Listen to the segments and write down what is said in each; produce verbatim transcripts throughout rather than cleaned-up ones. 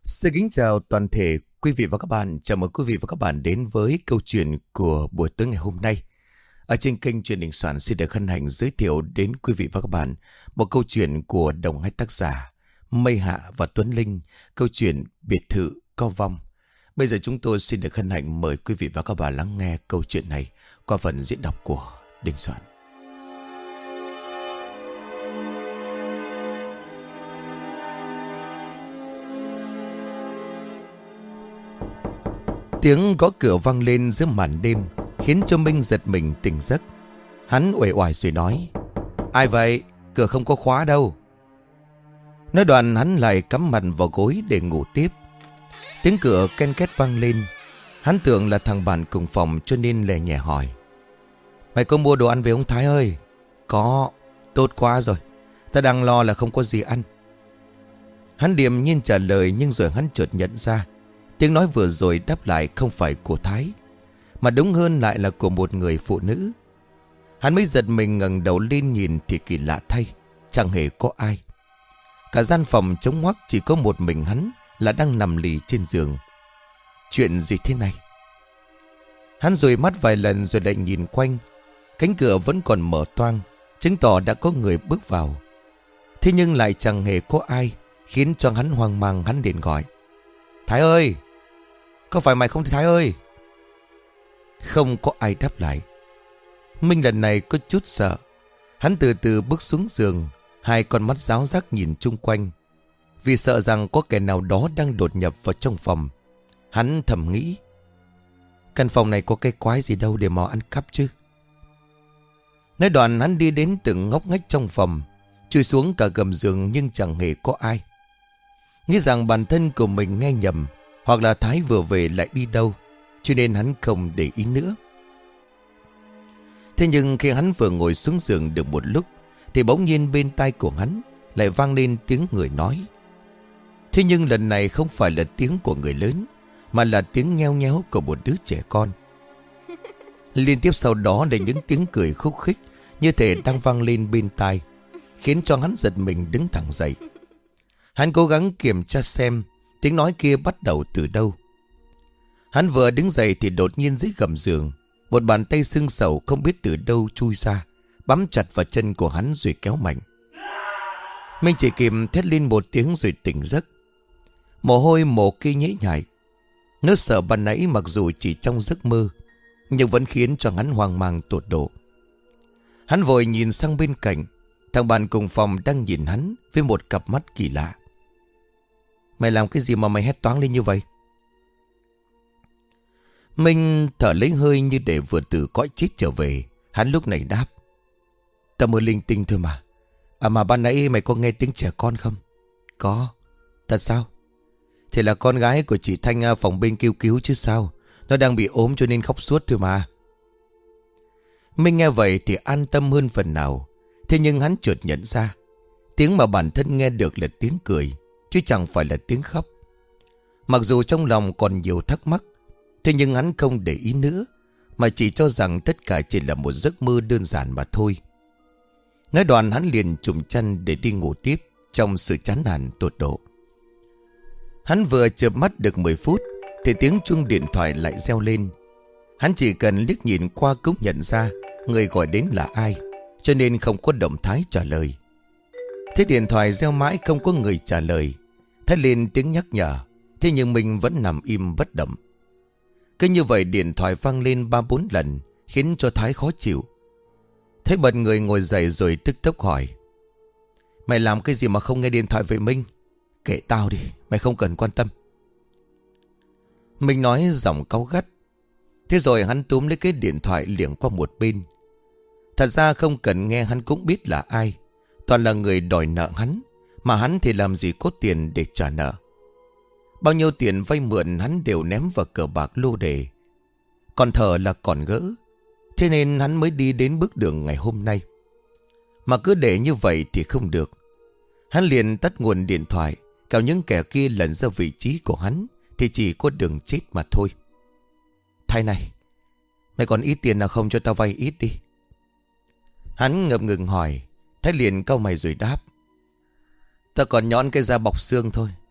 Xin kính chào toàn thể quý vị và các bạn. Chào mừng quý vị và các bạn đến với câu chuyện của buổi tối ngày hôm nay. Ở trên kênh Truyền Đình Soạn xin được hân hạnh giới thiệu đến quý vị và các bạn một câu chuyện của đồng hai tác giả Mây Hạ và Tuấn Linh, câu chuyện Biệt thự Cao Vong. Bây giờ chúng tôi xin được hân hạnh mời quý vị và các bạn lắng nghe câu chuyện này qua phần diễn đọc của Đình Soạn. Tiếng gõ cửa vang lên giữa màn đêm khiến cho Minh giật mình tỉnh giấc. Hắn uể oải rồi nói: "Ai vậy? Cửa không có khóa đâu." Nói đoạn hắn lại cắm mặt vào gối để ngủ tiếp. Tiếng cửa ken két vang lên. Hắn tưởng là thằng bạn cùng phòng cho nên lè nhẹ hỏi: "Mày có mua đồ ăn về ông Thái ơi?" "Có." "Tốt quá rồi. Ta đang lo là không có gì ăn." Hắn điềm nhiên trả lời, nhưng rồi hắn chợt nhận ra tiếng nói vừa rồi đáp lại không phải của Thái, mà đúng hơn lại là của một người phụ nữ. Hắn mới giật mình ngẩng đầu lên nhìn thì kỳ lạ thay, chẳng hề có ai. Cả gian phòng trống hoắc, chỉ có một mình hắn là đang nằm lì trên giường. Chuyện gì thế này? Hắn dụi mắt vài lần rồi lại nhìn quanh. Cánh cửa vẫn còn mở toang, chứng tỏ đã có người bước vào. Thế nhưng lại chẳng hề có ai, khiến cho hắn hoang mang. Hắn liền gọi: "Thái ơi! Có phải mày không thì Thái ơi?" Không có ai đáp lại. Minh lần này có chút sợ. Hắn từ từ bước xuống giường, hai con mắt ráo rác nhìn chung quanh, vì sợ rằng có kẻ nào đó đang đột nhập vào trong phòng. Hắn thầm nghĩ: căn phòng này có cái quái gì đâu để mà ăn cắp chứ. Nói đoạn hắn đi đến từng ngóc ngách trong phòng, chui xuống cả gầm giường nhưng chẳng hề có ai. Nghĩ rằng bản thân của mình nghe nhầm, hoặc là Thái vừa về lại đi đâu, cho nên hắn không để ý nữa. Thế nhưng khi hắn vừa ngồi xuống giường được một lúc, thì bỗng nhiên bên tai của hắn lại vang lên tiếng người nói. Thế nhưng lần này không phải là tiếng của người lớn, mà là tiếng nheo nhéo của một đứa trẻ con. Liên tiếp sau đó là những tiếng cười khúc khích, như thể đang vang lên bên tai, khiến cho hắn giật mình đứng thẳng dậy. Hắn cố gắng kiểm tra xem tiếng nói kia bắt đầu từ đâu. Hắn vừa đứng dậy thì đột nhiên dưới gầm giường, một bàn tay sưng sầu không biết từ đâu chui ra, bám chặt vào chân của hắn rồi kéo mạnh. Minh chỉ kịp thét lên một tiếng rồi tỉnh giấc. Mồ hôi mồ kê nhễ nhại. Nỗi sợ ban nãy mặc dù chỉ trong giấc mơ, nhưng vẫn khiến cho hắn hoang mang tột độ. Hắn vội nhìn sang bên cạnh. Thằng bạn cùng phòng đang nhìn hắn với một cặp mắt kỳ lạ. "Mày làm cái gì mà mày hét toáng lên như vậy?" Minh thở lấy hơi như để vừa từ cõi chết trở về. Hắn lúc này đáp: "Ta mơ linh tinh thôi mà. À mà ban nãy mày có nghe tiếng trẻ con không?" "Có." "Thật sao?" "Thì là con gái của chị Thanh phòng bên kêu cứu chứ sao. Nó đang bị ốm cho nên khóc suốt thôi mà." Minh nghe vậy thì an tâm hơn phần nào. Thế nhưng hắn chợt nhận ra tiếng mà bản thân nghe được là tiếng cười, chứ chẳng phải là tiếng khóc. Mặc dù trong lòng còn nhiều thắc mắc, thế nhưng hắn không để ý nữa, mà chỉ cho rằng tất cả chỉ là một giấc mơ đơn giản mà thôi. Nói đoạn hắn liền trùm chăn để đi ngủ tiếp trong sự chán nản tột độ. Hắn vừa chợp mắt được mười phút thì tiếng chuông điện thoại lại reo lên. Hắn chỉ cần liếc nhìn qua cũng nhận ra người gọi đến là ai, cho nên không có động thái trả lời. Thế điện thoại reo mãi không có người trả lời. Thét lên tiếng nhắc nhở, thế nhưng mình vẫn nằm im bất động. Cứ như vậy điện thoại vang lên ba bốn lần, khiến cho Thái khó chịu. Thấy bật người ngồi dậy rồi tức tốc hỏi: "Mày làm cái gì mà không nghe điện thoại vậy Minh?" "Kệ tao đi, mày không cần quan tâm." Minh nói giọng cáu gắt. Thế rồi hắn túm lấy cái điện thoại liệng qua một bên. Thật ra không cần nghe hắn cũng biết là ai. Toàn là người đòi nợ hắn, mà hắn thì làm gì có tiền để trả nợ. Bao nhiêu tiền vay mượn hắn đều ném vào cờ bạc lô đề. Còn thở là còn gỡ. Thế nên hắn mới đi đến bước đường ngày hôm nay. Mà cứ để như vậy thì không được. Hắn liền tắt nguồn điện thoại. Cả những kẻ kia lần ra vị trí của hắn thì chỉ có đường chết mà thôi. "Thái này, mày còn ít tiền nào không cho tao vay ít đi?" Hắn ngập ngừng hỏi. Thái liền cau mày rồi đáp: "Ta còn nhón cái da bọc xương thôi,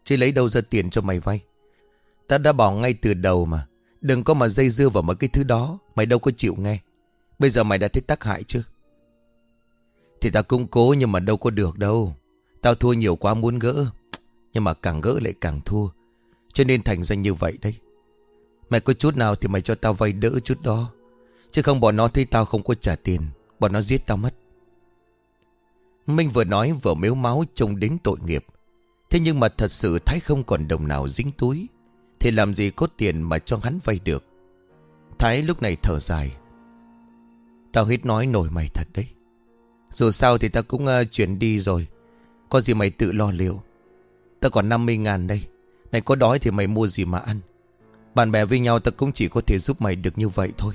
Chứ lấy đâu ra tiền cho mày vay. Tao đã bảo ngay từ đầu mà, đừng có mà dây dưa vào mấy cái thứ đó. Mày đâu có chịu nghe. Bây giờ mày đã thấy tác hại chưa? Thì tao cũng cố nhưng mà đâu có được đâu. Tao thua nhiều quá muốn gỡ, nhưng mà càng gỡ lại càng thua, cho nên thành ra như vậy đấy. Mày có chút nào thì mày cho tao vay đỡ chút đó, chứ không bọn nó thấy tao không có trả tiền, bọn nó giết tao mất. Minh vừa nói vừa mếu máu trông đến tội nghiệp. Thế nhưng mà thật sự Thái không còn đồng nào dính túi, thì làm gì có tiền mà cho hắn vay được. Thái lúc này thở dài. Tao hết nói nổi mày thật đấy. Dù sao thì tao cũng uh, chuyển đi rồi, có gì mày tự lo liệu. Tao còn năm mươi ngàn đây, mày có đói thì mày mua gì mà ăn. Bạn bè với nhau tao cũng chỉ có thể giúp mày được như vậy thôi.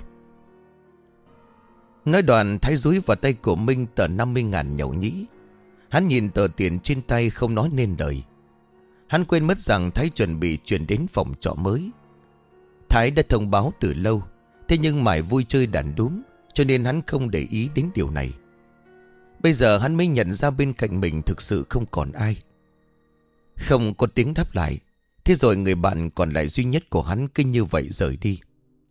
Nói đoạn Thái dúi vào tay của Minh tờ năm mươi ngàn nhậu nhĩ. Hắn nhìn tờ tiền trên tay không nói nên lời. Hắn quên mất rằng Thái chuẩn bị chuyển đến phòng trọ mới. Thái đã thông báo từ lâu, thế nhưng mải vui chơi đàn đúm, cho nên hắn không để ý đến điều này. Bây giờ hắn mới nhận ra bên cạnh mình thực sự không còn ai. Không có tiếng đáp lại. Thế rồi người bạn còn lại duy nhất của hắn cứ như vậy rời đi.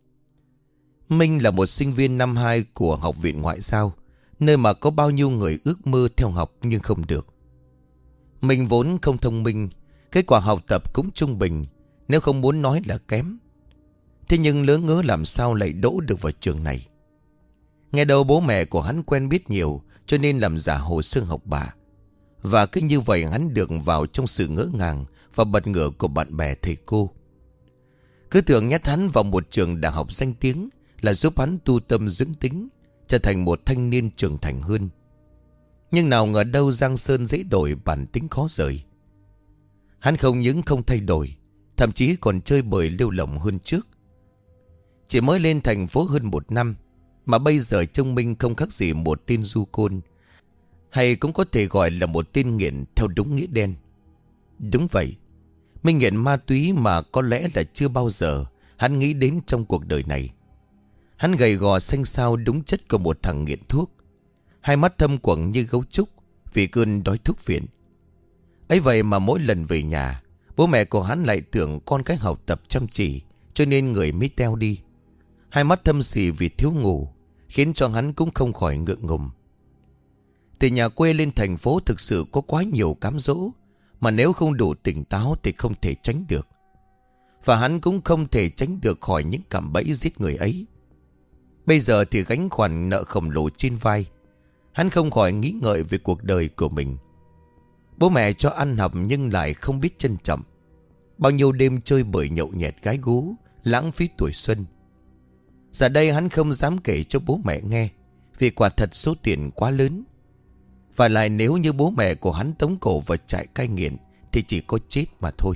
Minh là một sinh viên năm hai của Học viện Ngoại giao, nơi mà có bao nhiêu người ước mơ theo học nhưng không được. Mình vốn không thông minh, kết quả học tập cũng trung bình, nếu không muốn nói là kém. Thế nhưng lỡ ngớ làm sao lại đỗ được vào trường này. Nghe đầu bố mẹ của hắn quen biết nhiều, cho nên làm giả hồ sơ học bạ. Và cứ như vậy hắn được vào trong sự ngỡ ngàng và bật ngửa của bạn bè thầy cô. Cứ tưởng nhét hắn vào một trường đại học danh tiếng là giúp hắn tu tâm dưỡng tính, trở thành một thanh niên trưởng thành hơn. Nhưng nào ngờ đâu giang sơn dễ đổi, bản tính khó rời. Hắn không những không thay đổi, thậm chí còn chơi bời lêu lỏng hơn trước. Chỉ mới lên thành phố hơn một năm mà bây giờ trông Minh không khác gì một tên du côn, hay cũng có thể gọi là một tên nghiện theo đúng nghĩa đen. Đúng vậy, Minh nghiện ma túy mà có lẽ là chưa bao giờ hắn nghĩ đến trong cuộc đời này. Hắn gầy gò xanh xao đúng chất của một thằng nghiện thuốc, hai mắt thâm quầng như gấu trúc vì cơn đói thuốc phiện. Ấy vậy mà mỗi lần về nhà, bố mẹ của hắn lại tưởng con cái học tập chăm chỉ, cho nên người mới teo đi. Hai mắt thâm sì vì thiếu ngủ, khiến cho hắn cũng không khỏi ngượng ngùng. Từ nhà quê lên thành phố thực sự có quá nhiều cám dỗ, mà nếu không đủ tỉnh táo thì không thể tránh được. Và hắn cũng không thể tránh được khỏi những cạm bẫy giết người ấy. Bây giờ thì gánh khoản nợ khổng lồ trên vai, hắn không khỏi nghĩ ngợi về cuộc đời của mình. Bố mẹ cho ăn học nhưng lại không biết trân trọng. Bao nhiêu đêm chơi bời nhậu nhẹt gái gú, lãng phí tuổi xuân. Giờ đây hắn không dám kể cho bố mẹ nghe, vì quả thật số tiền quá lớn. Và lại nếu như bố mẹ của hắn tống cổ vào trại cai nghiện thì chỉ có chết mà thôi.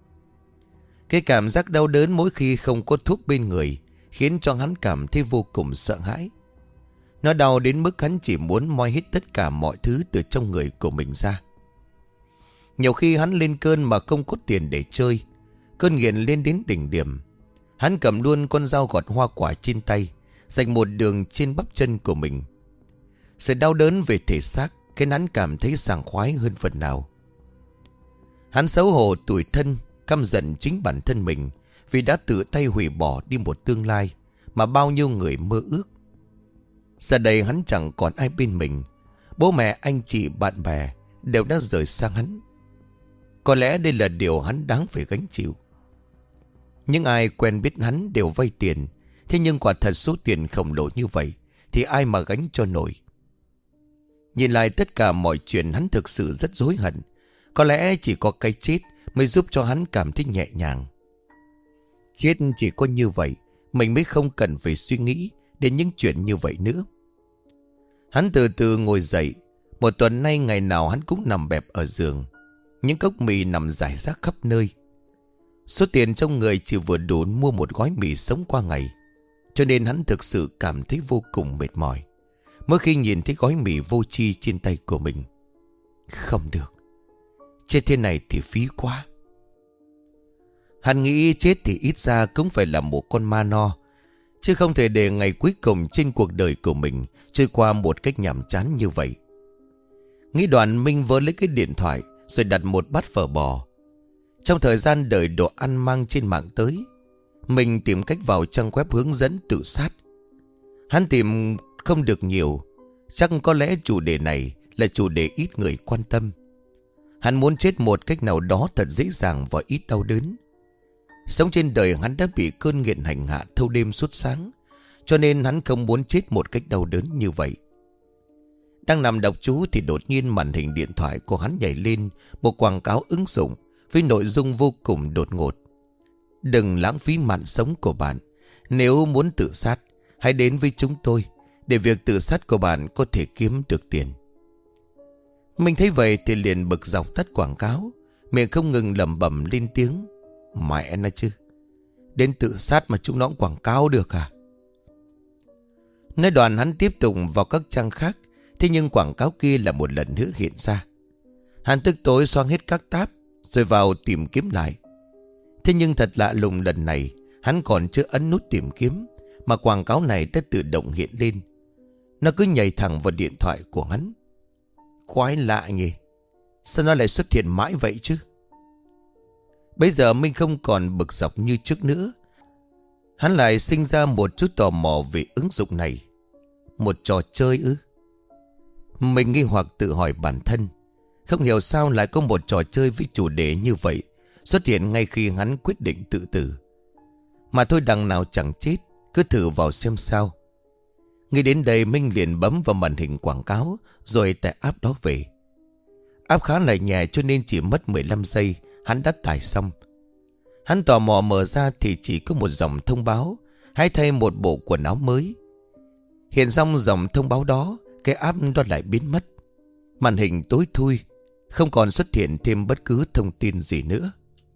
Cái cảm giác đau đớn mỗi khi không có thuốc bên người khiến cho hắn cảm thấy vô cùng sợ hãi. Nó đau đến mức hắn chỉ muốn moi hết tất cả mọi thứ từ trong người của mình ra. Nhiều khi hắn lên cơn mà không có tiền để chơi, cơn nghiện lên đến đỉnh điểm. Hắn cầm luôn con dao gọt hoa quả trên tay, rạch một đường trên bắp chân của mình. Sự đau đớn về thể xác khiến hắn cảm thấy sảng khoái hơn phần nào. Hắn xấu hổ tủi thân, căm giận chính bản thân mình vì đã tự tay hủy bỏ đi một tương lai mà bao nhiêu người mơ ước. Giờ đây hắn chẳng còn ai bên mình. Bố mẹ, anh chị, bạn bè đều đã rời xa hắn. Có lẽ đây là điều hắn đáng phải gánh chịu. Những ai quen biết hắn đều vay tiền, thế nhưng quả thật số tiền khổng lồ như vậy thì ai mà gánh cho nổi. Nhìn lại tất cả mọi chuyện, hắn thực sự rất hối hận. Có lẽ chỉ có cái chết mới giúp cho hắn cảm thấy nhẹ nhàng. Chết chỉ có như vậy, mình mới không cần phải suy nghĩ đến những chuyện như vậy nữa. Hắn từ từ ngồi dậy. Một tuần nay ngày nào hắn cũng nằm bẹp ở giường. Những cốc mì nằm rải rác khắp nơi. Số tiền trong người chỉ vừa đủ mua một gói mì sống qua ngày, cho nên hắn thực sự cảm thấy vô cùng mệt mỏi mỗi khi nhìn thấy gói mì vô tri trên tay của mình. Không được, chết thế này thì phí quá. Hắn nghĩ chết thì ít ra cũng phải là một con ma no, chứ không thể để ngày cuối cùng trên cuộc đời của mình trôi qua một cách nhàm chán như vậy. Nghĩ đoạn, Minh vớ lấy cái điện thoại rồi đặt một bát phở bò. Trong thời gian đợi đồ ăn mang trên mạng tới, mình tìm cách vào trang web hướng dẫn tự sát. Hắn tìm không được nhiều. Chắc có lẽ chủ đề này là chủ đề ít người quan tâm. Hắn muốn chết một cách nào đó thật dễ dàng và ít đau đớn. Sống trên đời hắn đã bị cơn nghiện hành hạ thâu đêm suốt sáng, cho nên hắn không muốn chết một cách đau đớn như vậy. Đang nằm đọc chú thì đột nhiên màn hình điện thoại của hắn nhảy lên một quảng cáo ứng dụng với nội dung vô cùng đột ngột. Đừng lãng phí mạng sống của bạn. Nếu muốn tự sát, hãy đến với chúng tôi để việc tự sát của bạn có thể kiếm được tiền. Mình thấy vậy thì liền bực dọc tắt quảng cáo, miệng không ngừng lẩm bẩm lên tiếng. Mẹ nó chứ, đến tự sát mà chúng nó cũng quảng cáo được à? Nói đoạn hắn tiếp tục vào các trang khác. Thế nhưng quảng cáo kia là một lần nữa hiện ra. Hắn tức tối xoang hết các tab rồi vào tìm kiếm lại. Thế nhưng thật lạ lùng, lần này hắn còn chưa ấn nút tìm kiếm mà quảng cáo này đã tự động hiện lên. Nó cứ nhảy thẳng vào điện thoại của hắn. Quái lạ nhỉ, sao nó lại xuất hiện mãi vậy chứ? Bây giờ Minh không còn bực dọc như trước nữa. Hắn lại sinh ra một chút tò mò về ứng dụng này. Một trò chơi ư? Mình nghi hoặc tự hỏi bản thân, không hiểu sao lại có một trò chơi với chủ đề như vậy xuất hiện ngay khi hắn quyết định tự tử. Mà thôi, đằng nào chẳng chết, cứ thử vào xem sao. Nghĩ đến đây Minh liền bấm vào màn hình quảng cáo rồi tải app đó về. App khá là nhẹ cho nên chỉ mất mười lăm giây hắn đã tải xong. Hắn tò mò mở ra thì chỉ có một dòng thông báo: hãy thay một bộ quần áo mới. Hiện xong dòng thông báo đó, cái app đó lại biến mất. Màn hình tối thui, không còn xuất hiện thêm bất cứ thông tin gì nữa.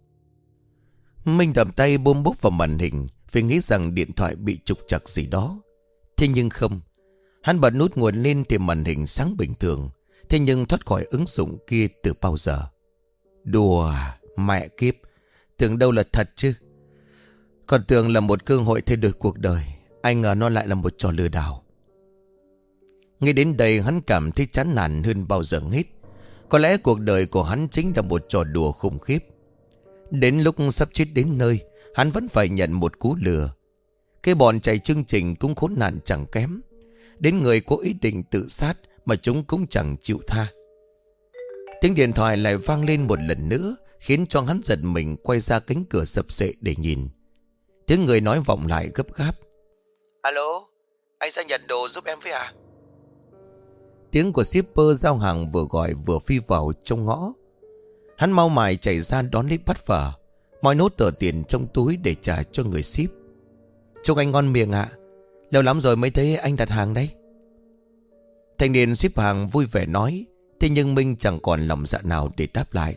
Minh đập tay bôm bốp vào màn hình vì nghĩ rằng điện thoại bị trục trặc gì đó. Thế nhưng không. Hắn bật nút nguồn lên thì màn hình sáng bình thường. Thế nhưng thoát khỏi ứng dụng kia từ bao giờ? Đùa, mẹ kiếp, tưởng đâu là thật chứ. Còn tưởng là một cơ hội thay đổi cuộc đời, ai ngờ nó lại là một trò lừa đảo. Nghĩ đến đây hắn cảm thấy chán nản hơn bao giờ hết. Có lẽ cuộc đời của hắn chính là một trò đùa khủng khiếp. Đến lúc sắp chết đến nơi, hắn vẫn phải nhận một cú lừa. Cái bọn chạy chương trình cũng khốn nạn chẳng kém. Đến người có ý định tự sát mà chúng cũng chẳng chịu tha. Tiếng điện thoại lại vang lên một lần nữa, khiến cho hắn giật mình quay ra cánh cửa sập sệ để nhìn. Tiếng người nói vọng lại gấp gáp. Alo, anh ra nhận đồ giúp em với à? Tiếng của shipper giao hàng vừa gọi vừa phi vào trong ngõ. Hắn mau mải chạy ra đón lấy bắt vở, moi nốt tờ tiền trong túi để trả cho người ship. Chúc anh ngon miệng ạ. Lâu lắm rồi mới thấy anh đặt hàng đấy. Thanh niên ship hàng vui vẻ nói. Thế nhưng Minh chẳng còn lòng dạ nào để đáp lại.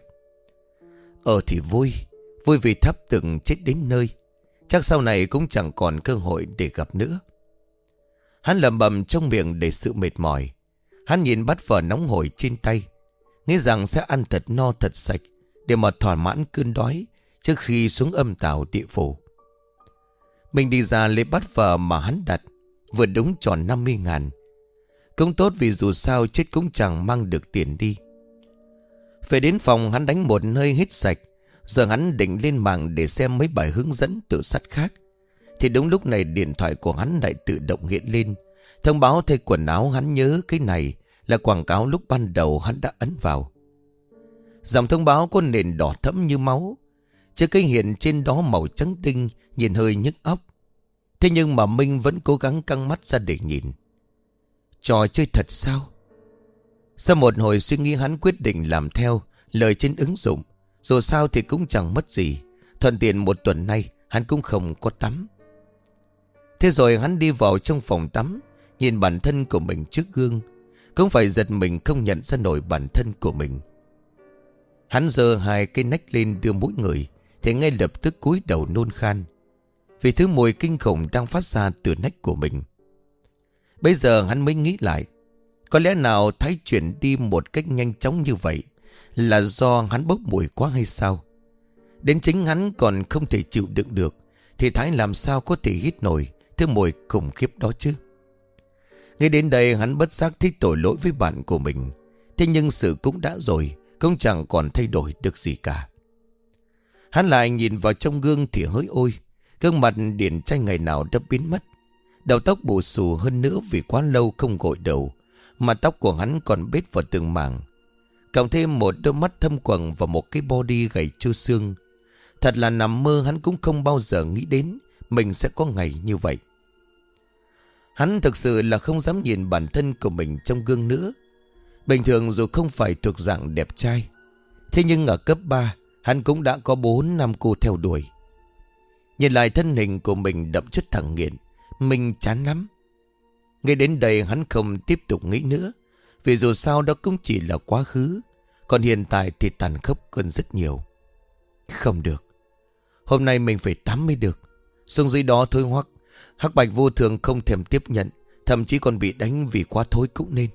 Ờ thì vui. Vui vì thắp từng chết đến nơi. Chắc sau này cũng chẳng còn cơ hội để gặp nữa. Hắn lẩm bẩm trong miệng để sự mệt mỏi. Hắn nhìn bát phở nóng hổi trên tay, nghĩ rằng sẽ ăn thật no thật sạch để mà thỏa mãn cơn đói trước khi xuống âm tào địa phủ. Mình đi ra lấy bát phở mà hắn đặt, vừa đúng tròn năm mươi ngàn. Cũng tốt vì dù sao chết cũng chẳng mang được tiền đi. Về đến phòng hắn đánh một hơi hít sạch. Giờ hắn định lên mạng để xem mấy bài hướng dẫn tự sát khác. Thì đúng lúc này điện thoại của hắn lại tự động hiện lên thông báo thay quần áo. Hắn nhớ cái này là quảng cáo lúc ban đầu hắn đã ấn vào. Dòng thông báo có nền đỏ thẫm như máu, chữ cái hiện trên đó màu trắng tinh, nhìn hơi nhức óc. Thế nhưng mà Minh vẫn cố gắng căng mắt ra để nhìn. Trò chơi thật sao? Sau một hồi suy nghĩ hắn quyết định làm theo lời trên ứng dụng. Dù sao thì cũng chẳng mất gì. Thuận tiện một tuần nay hắn cũng không có tắm. Thế rồi hắn đi vào trong phòng tắm, nhìn bản thân của mình trước gương. Cũng phải giật mình không nhận ra nổi bản thân của mình. Hắn giơ hai cây nách lên đưa mũi người, thì ngay lập tức cúi đầu nôn khan vì thứ mùi kinh khủng đang phát ra từ nách của mình. Bây giờ hắn mới nghĩ lại, có lẽ nào Thái chuyển đi một cách nhanh chóng như vậy là do hắn bốc mùi quá hay sao? Đến chính hắn còn không thể chịu đựng được, thì Thái làm sao có thể hít nổi thứ mùi khủng khiếp đó chứ? Ngay đến đây hắn bất giác thấy tội lỗi với bạn của mình. Thế nhưng sự cũng đã rồi, cũng chẳng còn thay đổi được gì cả. Hắn lại nhìn vào trong gương thì hỡi ôi, gương mặt điển trai ngày nào đã biến mất. Đầu tóc bù xù hơn nữa vì quá lâu không gội đầu, mà tóc của hắn còn bết vào từng mảng. Cộng thêm một đôi mắt thâm quầng và một cái body gầy trơ xương. Thật là nằm mơ hắn cũng không bao giờ nghĩ đến mình sẽ có ngày như vậy. Hắn thực sự là không dám nhìn bản thân của mình trong gương nữa. Bình thường dù không phải thuộc dạng đẹp trai, thế nhưng ở cấp ba hắn cũng đã có bốn năm cô theo đuổi. Nhìn lại thân hình của mình đậm chất thằng nghiện, mình chán lắm. Ngay đến đây hắn không tiếp tục nghĩ nữa, vì dù sao đó cũng chỉ là quá khứ. Còn hiện tại thì tàn khốc hơn rất nhiều. Không được, hôm nay mình phải tắm mới được. Xuống dưới đó thôi hoắc. Hắc Bạch vô thường không thèm tiếp nhận, thậm chí còn bị đánh vì quá thối cũng nên.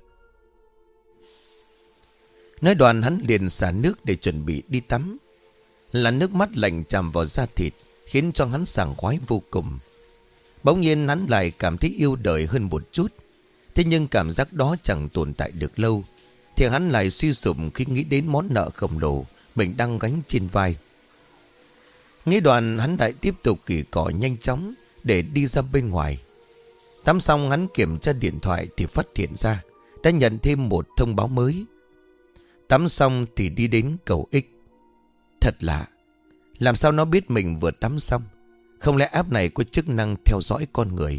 Nói đoạn hắn liền xả nước để chuẩn bị đi tắm. Là nước mắt lạnh chạm vào da thịt, khiến cho hắn sảng khoái vô cùng. Bỗng nhiên hắn lại cảm thấy yêu đời hơn một chút. Thế nhưng cảm giác đó chẳng tồn tại được lâu, thì hắn lại suy sụp khi nghĩ đến món nợ khổng lồ mình đang gánh trên vai. Nghĩ đoạn hắn lại tiếp tục kỉ cỏ nhanh chóng để đi ra bên ngoài. Tắm xong hắn kiểm tra điện thoại thì phát hiện ra đã nhận thêm một thông báo mới. Tắm xong thì đi đến cầu X. Thật lạ, làm sao nó biết mình vừa tắm xong? Không lẽ app này có chức năng theo dõi con người?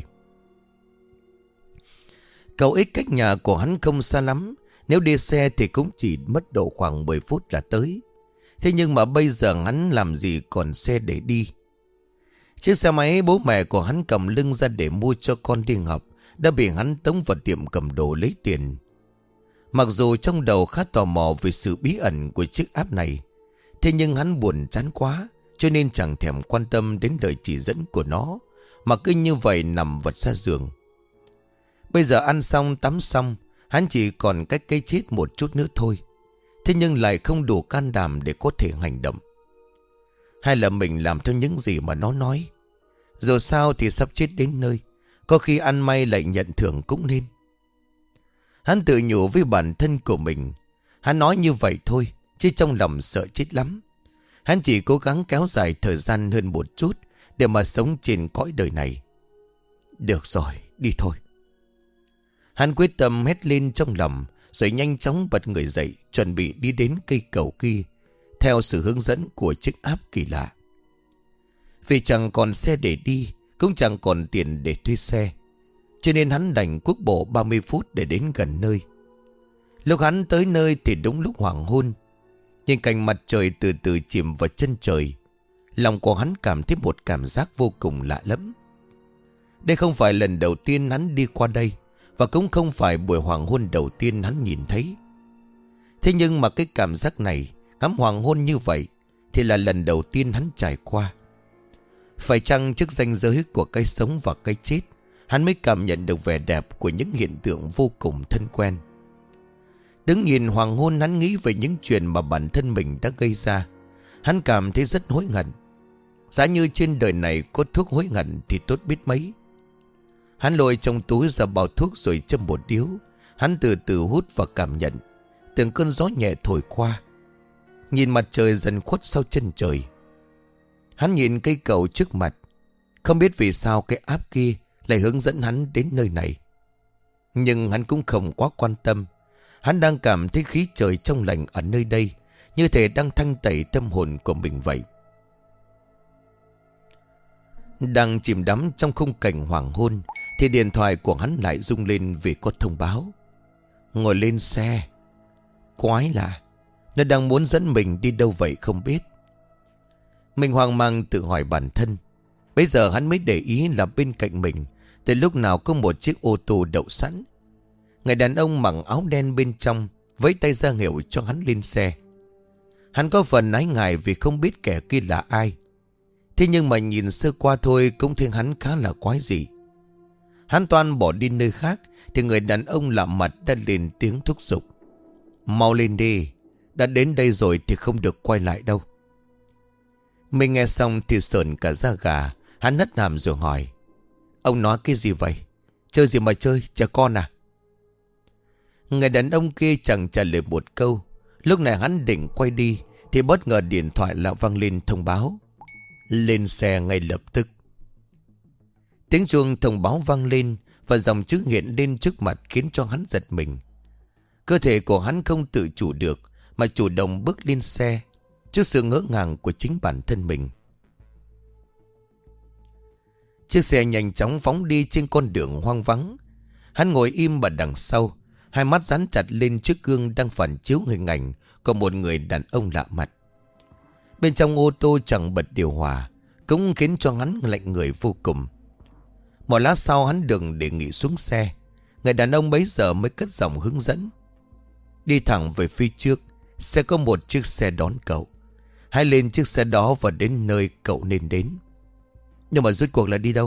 Cầu X cách nhà của hắn không xa lắm. Nếu đi xe thì cũng chỉ mất độ khoảng mười phút là tới. Thế nhưng mà bây giờ hắn làm gì còn xe để đi. Chiếc xe máy bố mẹ của hắn cầm lưng ra để mua cho con đi học đã bị hắn tống vào tiệm cầm đồ lấy tiền. Mặc dù trong đầu khá tò mò về sự bí ẩn của chiếc app này, thế nhưng hắn buồn chán quá, cho nên chẳng thèm quan tâm đến lời chỉ dẫn của nó, mà cứ như vậy nằm vật ra giường. Bây giờ ăn xong tắm xong, hắn chỉ còn cách cái chết một chút nữa thôi. Thế nhưng lại không đủ can đảm để có thể hành động. Hay là mình làm theo những gì mà nó nói? Dù sao thì sắp chết đến nơi, có khi ăn may lại nhận thưởng cũng nên. Hắn tự nhủ với bản thân của mình. Hắn nói như vậy thôi, chứ trong lòng sợ chết lắm. Hắn chỉ cố gắng kéo dài thời gian hơn một chút để mà sống trên cõi đời này. Được rồi, đi thôi. Hắn quyết tâm hét lên trong lòng, rồi nhanh chóng bật người dậy, chuẩn bị đi đến cây cầu kia theo sự hướng dẫn của chiếc app kỳ lạ. Vì chẳng còn xe để đi, cũng chẳng còn tiền để thuê xe, cho nên hắn đành cuốc bộ ba mươi phút để đến gần nơi. Lúc hắn tới nơi thì đúng lúc hoàng hôn. Nhìn cảnh mặt trời từ từ chìm vào chân trời, lòng của hắn cảm thấy một cảm giác vô cùng lạ lẫm. Đây không phải lần đầu tiên hắn đi qua đây, và cũng không phải buổi hoàng hôn đầu tiên hắn nhìn thấy. Thế nhưng mà cái cảm giác này, ngắm hoàng hôn như vậy, thì là lần đầu tiên hắn trải qua. Phải chăng trước ranh giới của cái sống và cái chết, hắn mới cảm nhận được vẻ đẹp của những hiện tượng vô cùng thân quen. Đứng nhìn hoàng hôn, hắn nghĩ về những chuyện mà bản thân mình đã gây ra. Hắn cảm thấy rất hối hận. Giá như trên đời này có thuốc hối hận thì tốt biết mấy. Hắn lôi trong túi ra bao thuốc rồi châm một điếu. Hắn từ từ hút và cảm nhận từng cơn gió nhẹ thổi qua. Nhìn mặt trời dần khuất sau chân trời. Hắn nhìn cây cầu trước mặt. Không biết vì sao cái app kia lại hướng dẫn hắn đến nơi này. Nhưng hắn cũng không quá quan tâm. Hắn đang cảm thấy khí trời trong lành ở nơi đây, như thể đang thanh tẩy tâm hồn của mình vậy. Đang chìm đắm trong khung cảnh hoàng hôn, thì điện thoại của hắn lại rung lên vì có thông báo. Ngồi lên xe. Quái lạ, nó đang muốn dẫn mình đi đâu vậy không biết. Mình hoang mang tự hỏi bản thân. Bây giờ hắn mới để ý là bên cạnh mình từ lúc nào có một chiếc ô tô đậu sẵn. Người đàn ông mặc áo đen bên trong vẫy tay ra hiệu cho hắn lên xe. Hắn có phần ái ngại vì không biết kẻ kia là ai. Thế nhưng mà nhìn sơ qua thôi cũng thấy hắn khá là quái dị. Hắn toan bỏ đi nơi khác thì người đàn ông lạ mặt đã lên tiếng thúc giục. Mau lên đi, đã đến đây rồi thì không được quay lại đâu. Mình nghe xong thì sởn cả da gà. Hắn hất hàm rồi hỏi. Ông nói cái gì vậy? Chơi gì mà chơi, trẻ con à? Người đàn ông kia chẳng trả lời một câu. Lúc này hắn định quay đi thì bất ngờ điện thoại lại vang lên thông báo: lên xe ngay lập tức. Tiếng chuông thông báo vang lên và dòng chữ hiện lên trước mặt khiến cho hắn giật mình. Cơ thể của hắn không tự chủ được mà chủ động bước lên xe trước sự ngỡ ngàng của chính bản thân mình. Chiếc xe nhanh chóng phóng đi trên con đường hoang vắng. Hắn ngồi im ở đằng sau, hai mắt dán chặt lên chiếc gương đang phản chiếu hình ảnh của một người đàn ông lạ mặt. Bên trong ô tô chẳng bật điều hòa, cũng khiến cho hắn lạnh người vô cùng. Một lát sau hắn được đề nghị xuống xe. Người đàn ông bấy giờ mới cất giọng hướng dẫn: đi thẳng về phía trước, sẽ có một chiếc xe đón cậu. Hãy lên chiếc xe đó và đến nơi cậu nên đến. Nhưng mà rốt cuộc là đi đâu?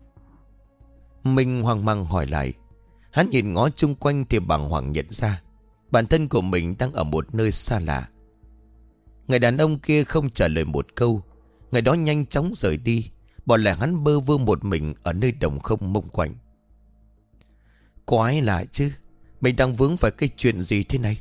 Mình hoang mang hỏi lại. Hắn nhìn ngó chung quanh thì bàng hoàng nhận ra bản thân của mình đang ở một nơi xa lạ. Người đàn ông kia không trả lời một câu. Người đó nhanh chóng rời đi, bỏ lại hắn bơ vơ một mình ở nơi đồng không mông quạnh. Quái lạ chứ, mình đang vướng phải cái chuyện gì thế này?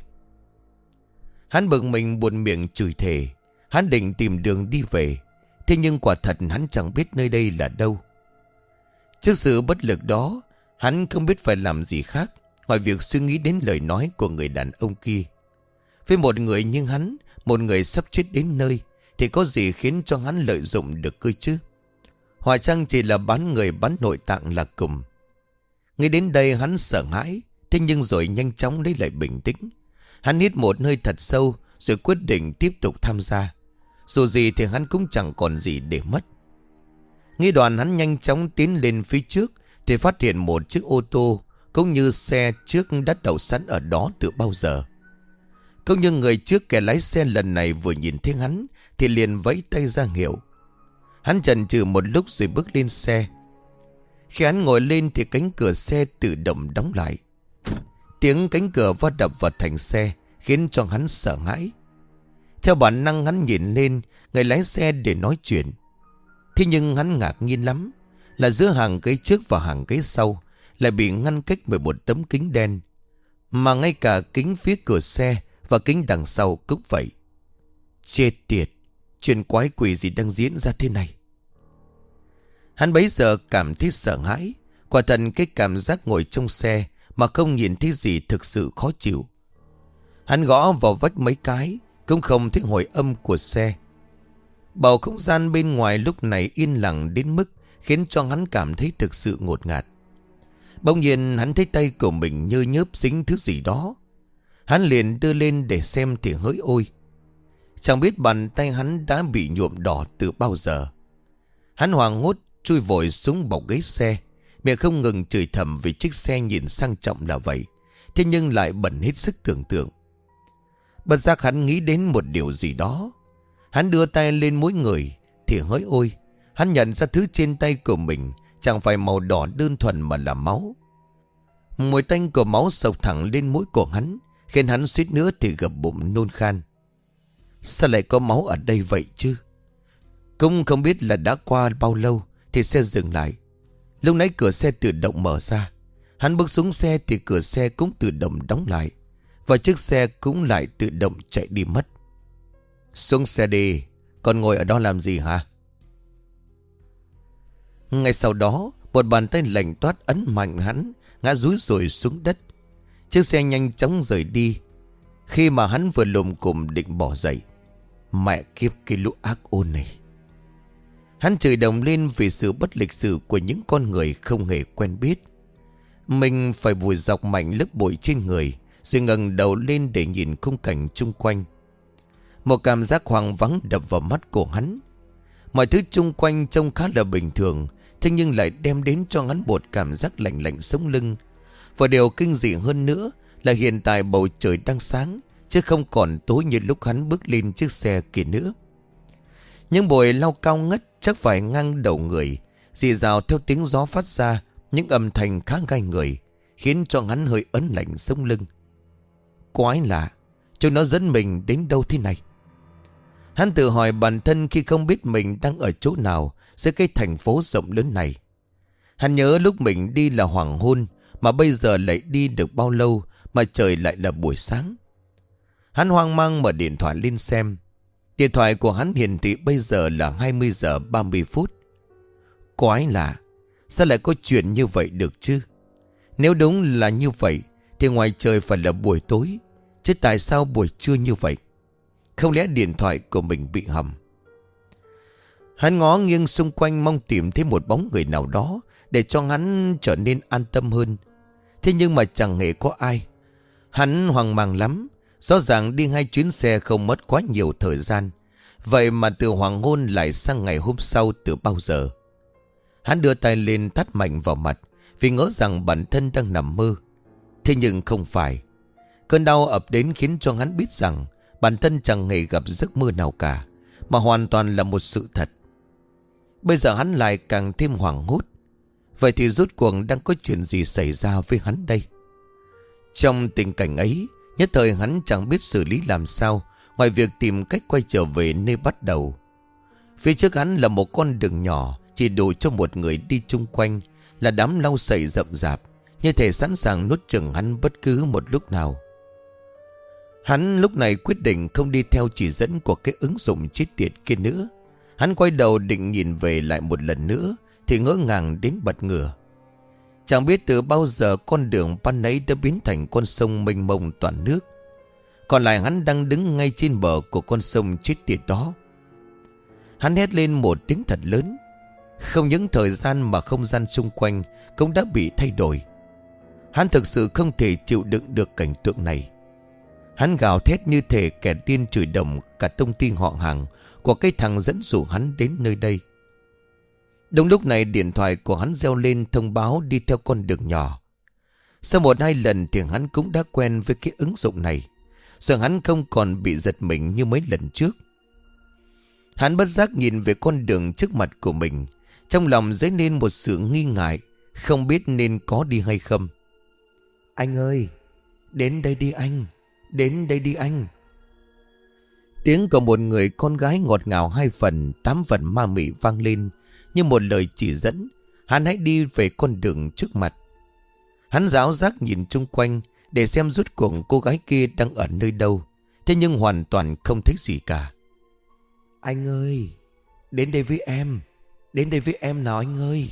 Hắn bực mình buồn miệng chửi thề. Hắn định tìm đường đi về, thế nhưng quả thật hắn chẳng biết nơi đây là đâu. Trước sự bất lực đó, hắn không biết phải làm gì khác ngoài việc suy nghĩ đến lời nói của người đàn ông kia. Với một người như hắn, một người sắp chết đến nơi, thì có gì khiến cho hắn lợi dụng được cơ chứ? Hòa chăng chỉ là bán người bán nội tạng là cùng. Ngay đến đây hắn sợ hãi, thế nhưng rồi nhanh chóng lấy lại bình tĩnh. Hắn hít một hơi thật sâu rồi quyết định tiếp tục tham gia. Dù gì thì hắn cũng chẳng còn gì để mất. Nghĩ đoạn hắn nhanh chóng tiến lên phía trước thì phát hiện một chiếc ô tô cũng như xe trước đã đậu sẵn ở đó từ bao giờ. Cũng như người trước, kẻ lái xe lần này vừa nhìn thấy hắn thì liền vẫy tay ra hiệu. Hắn chần chừ một lúc rồi bước lên xe. Khi hắn ngồi lên thì cánh cửa xe tự động đóng lại. Tiếng cánh cửa va đập vào thành xe khiến cho hắn sợ hãi. Theo bản năng hắn nhìn lên người lái xe để nói chuyện. Thế nhưng hắn ngạc nhiên lắm là giữa hàng ghế trước và hàng ghế sau lại bị ngăn cách bởi một tấm kính đen. Mà ngay cả kính phía cửa xe và kính đằng sau cũng vậy. Chết tiệt, chuyện quái quỷ gì đang diễn ra thế này? Hắn bấy giờ cảm thấy sợ hãi. Quả thật cái cảm giác ngồi trong xe mà không nhìn thấy gì thực sự khó chịu. Hắn gõ vào vách mấy cái cũng không thấy hồi âm của xe. Bầu không gian bên ngoài lúc này yên lặng đến mức khiến cho hắn cảm thấy thực sự ngột ngạt. Bỗng nhiên hắn thấy tay của mình như nhớp dính thứ gì đó. Hắn liền đưa lên để xem thì hỡi ôi, chẳng biết bàn tay hắn đã bị nhuộm đỏ từ bao giờ. Hắn hoảng hốt chui vội xuống bọc ghế xe, miệng không ngừng chửi thầm vì chiếc xe nhìn sang trọng là vậy, thế nhưng lại bẩn hết sức tưởng tượng. Bất giác hắn nghĩ đến một điều gì đó. Hắn đưa tay lên mỗi người thì hỡi ôi, hắn nhận ra thứ trên tay của mình chẳng phải màu đỏ đơn thuần mà là máu. Mùi tanh của máu sộc thẳng lên mũi của hắn, khiến hắn suýt nữa thì gập bụng nôn khan. Sao lại có máu ở đây vậy chứ? Cũng không biết là đã qua bao lâu thì xe dừng lại. Lúc nãy cửa xe tự động mở ra. Hắn bước xuống xe thì cửa xe cũng tự động đóng lại, và chiếc xe cũng lại tự động chạy đi mất. Xuống xe đi, còn ngồi ở đó làm gì hả? Ngay sau đó, một bàn tay lạnh toát ấn mạnh hắn, ngã rúi rồi xuống đất. Chiếc xe nhanh chóng rời đi. Khi mà hắn vừa lồm cồm định bỏ dậy, mẹ kiếp cái lũ ác ôn này. Hắn chửi đồng lên vì sự bất lịch sự của những con người không hề quen biết. Mình phải vùi dọc mạnh lớp bụi trên người, rồi ngẩng đầu lên để nhìn khung cảnh chung quanh. Một cảm giác hoang vắng đập vào mắt của hắn. Mọi thứ chung quanh trông khá là bình thường, thế nhưng lại đem đến cho hắn một cảm giác lạnh lạnh sống lưng. Và điều kinh dị hơn nữa là hiện tại bầu trời đang sáng, chứ không còn tối như lúc hắn bước lên chiếc xe kia nữa. Những bụi lau cao ngất chắc phải ngang đầu người, rì rào theo tiếng gió phát ra những âm thanh khá gai người, khiến cho hắn hơi ớn lạnh sống lưng. Quái lạ, chúng nó dẫn mình đến đâu thế này? Hắn tự hỏi bản thân khi không biết mình đang ở chỗ nào giữa cái thành phố rộng lớn này. Hắn nhớ lúc mình đi là hoàng hôn, mà bây giờ lại đi được bao lâu mà trời lại là buổi sáng. Hắn hoang mang mở điện thoại lên xem. Điện thoại của hắn hiển thị bây giờ là hai mươi giờ ba mươi phút. Quái lạ, sao lại có chuyện như vậy được chứ? Nếu đúng là như vậy thì ngoài trời phải là buổi tối, chứ tại sao buổi trưa như vậy? Không lẽ điện thoại của mình bị hầm? Hắn ngó nghiêng xung quanh mong tìm thấy một bóng người nào đó để cho hắn trở nên an tâm hơn. Thế nhưng mà chẳng hề có ai. Hắn hoang mang lắm. Rõ ràng đi hai chuyến xe không mất quá nhiều thời gian. Vậy mà từ hoàng hôn lại sang ngày hôm sau từ bao giờ? Hắn đưa tay lên tát mạnh vào mặt vì ngỡ rằng bản thân đang nằm mơ. Thế nhưng không phải. Cơn đau ập đến khiến cho hắn biết rằng bản thân chẳng hề gặp giấc mơ nào cả, mà hoàn toàn là một sự thật. Bây giờ hắn lại càng thêm hoảng hốt. Vậy thì rốt cuộc đang có chuyện gì xảy ra với hắn đây? Trong tình cảnh ấy, nhất thời hắn chẳng biết xử lý làm sao, ngoài việc tìm cách quay trở về nơi bắt đầu. Phía trước hắn là một con đường nhỏ, chỉ đủ cho một người đi chung quanh, là đám lau sậy rậm rạp, như thể sẵn sàng nuốt chửng hắn bất cứ một lúc nào. Hắn lúc này quyết định không đi theo chỉ dẫn của cái ứng dụng chết tiệt kia nữa. Hắn quay đầu định nhìn về lại một lần nữa thì ngỡ ngàng đến bật ngửa. Chẳng biết từ bao giờ con đường ban nãy đã biến thành con sông mênh mông toàn nước. Còn lại hắn đang đứng ngay trên bờ của con sông chết tiệt đó. Hắn hét lên một tiếng thật lớn. Không những thời gian mà không gian xung quanh cũng đã bị thay đổi. Hắn thực sự không thể chịu đựng được cảnh tượng này. Hắn gào thét như thể kẻ điên chửi đồng cả thông tin họ hàng của cái thằng dẫn dụ hắn đến nơi đây. Đúng lúc này điện thoại của hắn reo lên thông báo đi theo con đường nhỏ. Sau một hai lần thì hắn cũng đã quen với cái ứng dụng này. Giờ hắn không còn bị giật mình như mấy lần trước. Hắn bất giác nhìn về con đường trước mặt của mình. Trong lòng dấy lên một sự nghi ngại, không biết nên có đi hay không. Anh ơi, đến đây đi anh, đến đây đi anh. Tiếng của một người con gái ngọt ngào hai phần, tám phần ma mị vang lên như một lời chỉ dẫn. Hắn hãy đi về con đường trước mặt. Hắn ráo rác nhìn chung quanh để xem rốt cuộc cô gái kia đang ở nơi đâu. Thế nhưng hoàn toàn không thấy gì cả. Anh ơi, đến đây với em, đến đây với em nào anh ơi.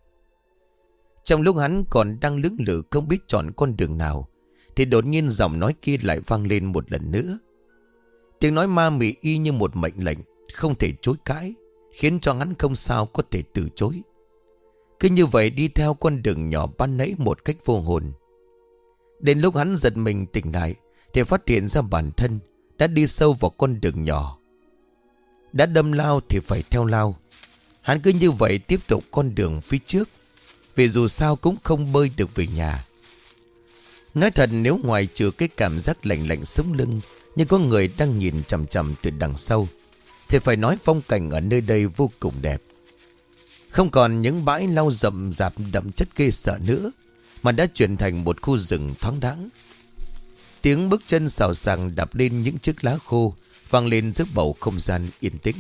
Trong lúc hắn còn đang lưỡng lự không biết chọn con đường nào, thì đột nhiên giọng nói kia lại vang lên một lần nữa. Tiếng nói ma mị y như một mệnh lệnh, không thể chối cãi, khiến cho hắn không sao có thể từ chối. Cứ như vậy đi theo con đường nhỏ ban nãy một cách vô hồn. Đến lúc hắn giật mình tỉnh lại thì phát hiện ra bản thân đã đi sâu vào con đường nhỏ. Đã đâm lao thì phải theo lao. Hắn cứ như vậy tiếp tục con đường phía trước, vì dù sao cũng không bơi được về nhà. Nói thật, nếu ngoài trừ cái cảm giác lạnh lạnh sống lưng như có người đang nhìn chằm chằm từ đằng sau, thì phải nói phong cảnh ở nơi đây vô cùng đẹp. Không còn những bãi lau rậm rạp đậm chất ghê sợ nữa, mà đã chuyển thành một khu rừng thoáng đãng. Tiếng bước chân xào xạc đạp lên những chiếc lá khô vang lên giữa bầu không gian yên tĩnh.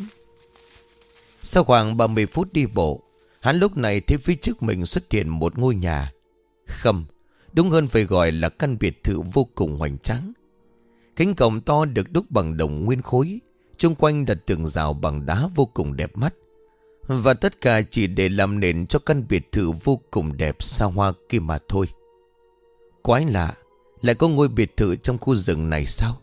Sau khoảng ba mươi phút đi bộ, hắn lúc này thấy phía trước mình xuất hiện một ngôi nhà. Không, đúng hơn phải gọi là căn biệt thự vô cùng hoành tráng. Cánh cổng to được đúc bằng đồng nguyên khối, chung quanh đặt tường rào bằng đá vô cùng đẹp mắt. Và tất cả chỉ để làm nền cho căn biệt thự vô cùng đẹp xa hoa kia mà thôi. Quái lạ, lại có ngôi biệt thự trong khu rừng này sao?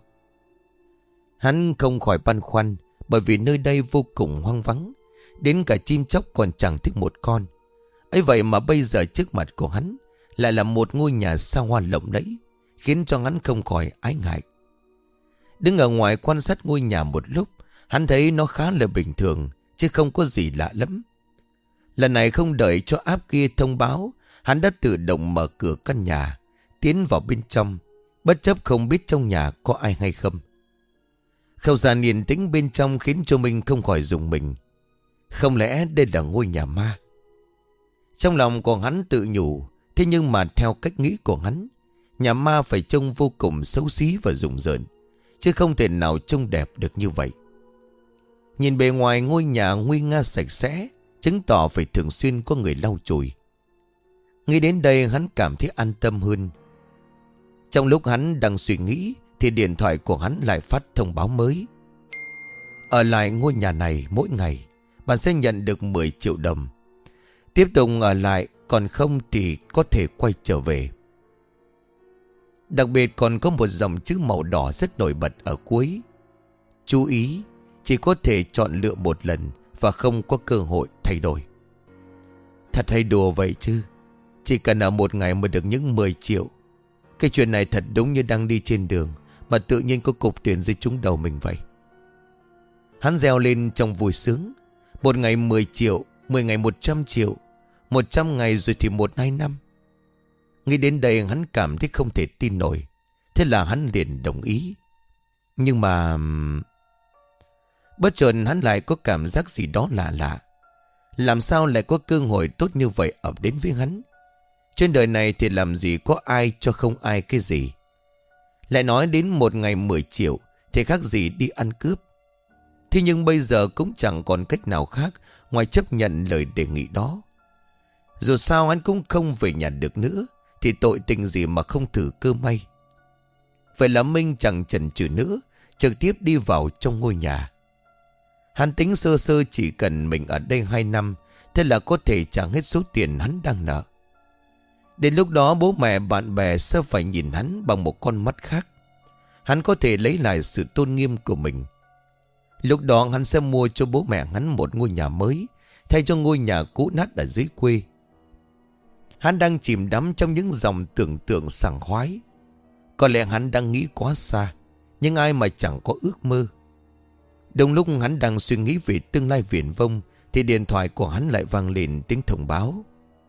Hắn không khỏi băn khoăn, bởi vì nơi đây vô cùng hoang vắng, đến cả chim chóc còn chẳng thích một con. Ấy vậy mà bây giờ trước mặt của hắn lại là một ngôi nhà xa hoa lộng lẫy, khiến cho hắn không khỏi ái ngại. Đứng ở ngoài quan sát ngôi nhà một lúc, hắn thấy nó khá là bình thường, chứ không có gì lạ lắm. Lần này không đợi cho app kia thông báo, hắn đã tự động mở cửa căn nhà, tiến vào bên trong, bất chấp không biết trong nhà có ai hay không. Không gian yên tĩnh bên trong khiến cho mình không khỏi rùng mình. Không lẽ đây là ngôi nhà ma? Trong lòng của hắn tự nhủ. Thế nhưng mà theo cách nghĩ của hắn, nhà ma phải trông vô cùng xấu xí và rùng rợn, chứ không thể nào trông đẹp được như vậy. Nhìn bề ngoài ngôi nhà nguy nga sạch sẽ, chứng tỏ phải thường xuyên có người lau chùi. Nghĩ đến đây hắn cảm thấy an tâm hơn. Trong lúc hắn đang suy nghĩ thì điện thoại của hắn lại phát thông báo mới. Ở lại ngôi nhà này mỗi ngày bạn sẽ nhận được mười triệu đồng. Tiếp tục ở lại, còn không thì có thể quay trở về. Đặc biệt còn có một dòng chữ màu đỏ rất nổi bật ở cuối: chú ý, chỉ có thể chọn lựa một lần và không có cơ hội thay đổi. Thật hay đùa vậy chứ? Chỉ cần ở một ngày mà được những mười triệu. Cái chuyện này thật đúng như đang đi trên đường mà tự nhiên có cục tiền rơi trúng đầu mình vậy. Hắn reo lên trong vui sướng. Một ngày mười triệu, mười ngày một trăm triệu, một trăm ngày rồi thì một hai năm. Nghĩ đến đây hắn cảm thấy không thể tin nổi. Thế là hắn liền đồng ý. Nhưng mà... Bất chợt hắn lại có cảm giác gì đó lạ lạ. Làm sao lại có cơ hội tốt như vậy ập đến với hắn? Trên đời này thì làm gì có ai cho không ai cái gì. Lại nói đến một ngày mười triệu thì khác gì đi ăn cướp. Thế nhưng bây giờ cũng chẳng còn cách nào khác ngoài chấp nhận lời đề nghị đó. Dù sao hắn cũng không về nhà được nữa, thì tội tình gì mà không thử cơ may. Vậy là Minh chẳng chần chừ nữa, trực tiếp đi vào trong ngôi nhà. Hắn tính sơ sơ chỉ cần mình ở đây hai năm, thế là có thể trả hết số tiền hắn đang nợ. Đến lúc đó bố mẹ bạn bè sẽ phải nhìn hắn bằng một con mắt khác. Hắn có thể lấy lại sự tôn nghiêm của mình. Lúc đó hắn sẽ mua cho bố mẹ hắn một ngôi nhà mới, thay cho ngôi nhà cũ nát ở dưới quê. Hắn đang chìm đắm trong những dòng tưởng tượng sảng khoái. Có lẽ hắn đang nghĩ quá xa, nhưng ai mà chẳng có ước mơ. Đồng lúc hắn đang suy nghĩ về tương lai viển vông, thì điện thoại của hắn lại vang lên tiếng thông báo: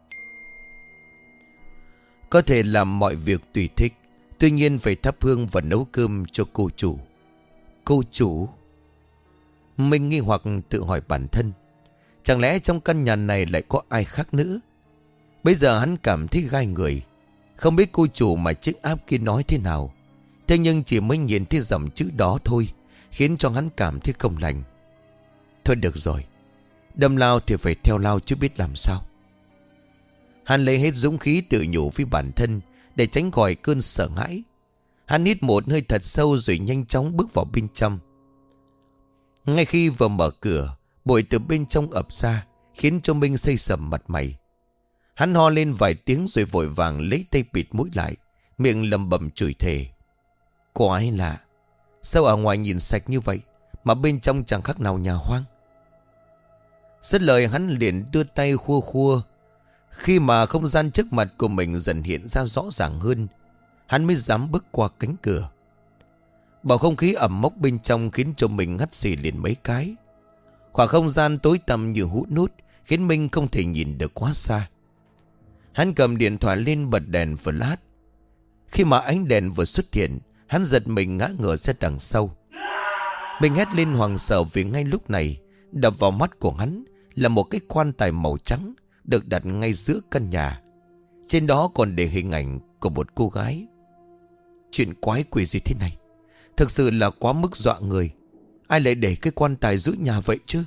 có thể làm mọi việc tùy thích, tuy nhiên phải thắp hương và nấu cơm cho cô chủ. Cô chủ? Mình nghi hoặc tự hỏi bản thân, chẳng lẽ trong căn nhà này lại có ai khác nữa? Bây giờ hắn cảm thấy gai người. Không biết cô chủ mà chiếc áp kia nói thế nào, thế nhưng chỉ mới nhìn thấy dòng chữ đó thôi khiến cho hắn cảm thấy không lành. Thôi được rồi, đâm lao thì phải theo lao chứ biết làm sao. Hắn lấy hết dũng khí tự nhủ với bản thân để tránh khỏi cơn sợ hãi. Hắn hít một hơi thật sâu rồi nhanh chóng bước vào bên trong. Ngay khi vừa mở cửa, bụi từ bên trong ập ra khiến cho Minh xây sầm mặt mày. Hắn ho lên vài tiếng rồi vội vàng lấy tay bịt mũi lại, miệng lầm bầm chửi thề: có ai lạ? Sao ở ngoài nhìn sạch như vậy mà bên trong chẳng khác nào nhà hoang? Dứt lời hắn liền đưa tay khua khua. Khi mà không gian trước mặt của mình dần hiện ra rõ ràng hơn, hắn mới dám bước qua cánh cửa. Bầu không khí ẩm mốc bên trong khiến cho mình hắt xì liền mấy cái. Khoảng không gian tối tăm như hũ nút khiến Minh không thể nhìn được quá xa. Hắn cầm điện thoại lên bật đèn flash. Khi mà ánh đèn vừa xuất hiện, hắn giật mình ngã ngửa ra đằng sau. Mình hét lên hoảng sợ vì ngay lúc này đập vào mắt của hắn là một cái quan tài màu trắng được đặt ngay giữa căn nhà. Trên đó còn để hình ảnh của một cô gái. Chuyện quái quỷ gì thế này? Thực sự là quá mức dọa người. Ai lại để cái quan tài giữa nhà vậy chứ?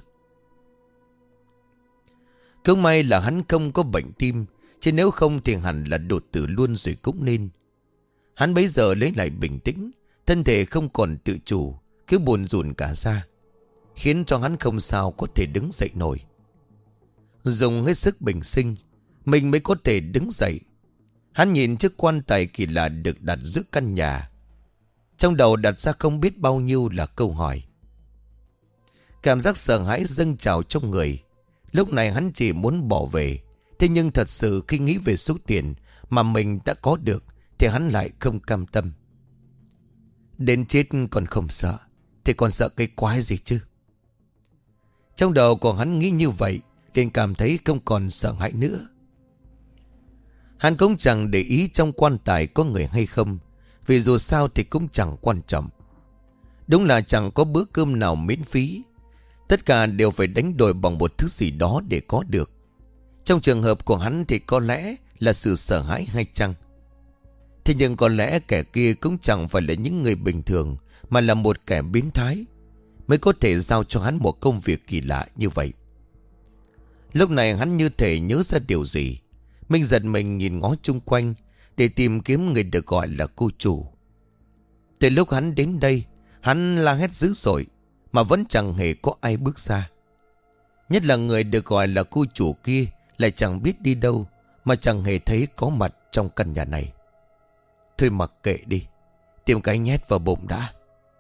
Cứ may là hắn không có bệnh tim, chứ nếu không thì hẳn là đột tử luôn rồi cũng nên. Hắn bấy giờ lấy lại bình tĩnh, thân thể không còn tự chủ, cứ buồn rùn cả ra, khiến cho hắn không sao có thể đứng dậy nổi. Dùng hết sức bình sinh, mình mới có thể đứng dậy. Hắn nhìn chiếc quan tài kỳ lạ được đặt giữa căn nhà. Trong đầu đặt ra không biết bao nhiêu là câu hỏi. Cảm giác sợ hãi dâng trào trong người. Lúc này hắn chỉ muốn bỏ về. Thế nhưng thật sự khi nghĩ về số tiền mà mình đã có được thì hắn lại không cam tâm. Đến chết còn không sợ thì còn sợ cái quái gì chứ? Trong đầu của hắn nghĩ như vậy, liền cảm thấy không còn sợ hãi nữa. Hắn cũng chẳng để ý trong quan tài có người hay không, vì dù sao thì cũng chẳng quan trọng. Đúng là chẳng có bữa cơm nào miễn phí. Tất cả đều phải đánh đổi bằng một thứ gì đó để có được. Trong trường hợp của hắn thì có lẽ là sự sợ hãi hay chăng? Thế nhưng có lẽ kẻ kia cũng chẳng phải là những người bình thường, mà là một kẻ biến thái, mới có thể giao cho hắn một công việc kỳ lạ như vậy. Lúc này hắn như thể nhớ ra điều gì. Minh giật mình nhìn ngó chung quanh để tìm kiếm người được gọi là cô chủ. Từ lúc hắn đến đây, hắn la hét dữ dội. mà vẫn chẳng hề có ai bước ra. Nhất là người được gọi là cô chủ kia lại chẳng biết đi đâu, mà chẳng hề thấy có mặt trong căn nhà này. Thôi mặc kệ đi, tìm cái nhét vào bụng đã.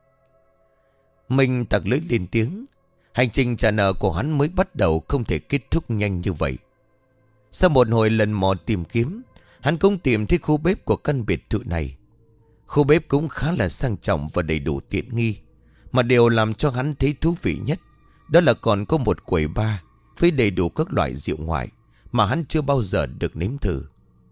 Minh tặc lưỡi lên tiếng. Hành trình trả nợ của hắn mới bắt đầu, không thể kết thúc nhanh như vậy. Sau một hồi lần mò tìm kiếm, hắn cũng tìm thấy khu bếp của căn biệt thự này. Khu bếp cũng khá là sang trọng và đầy đủ tiện nghi. Mà điều làm cho hắn thấy thú vị nhất, đó là còn có một quầy bar với đầy đủ các loại rượu ngoại mà hắn chưa bao giờ được nếm thử.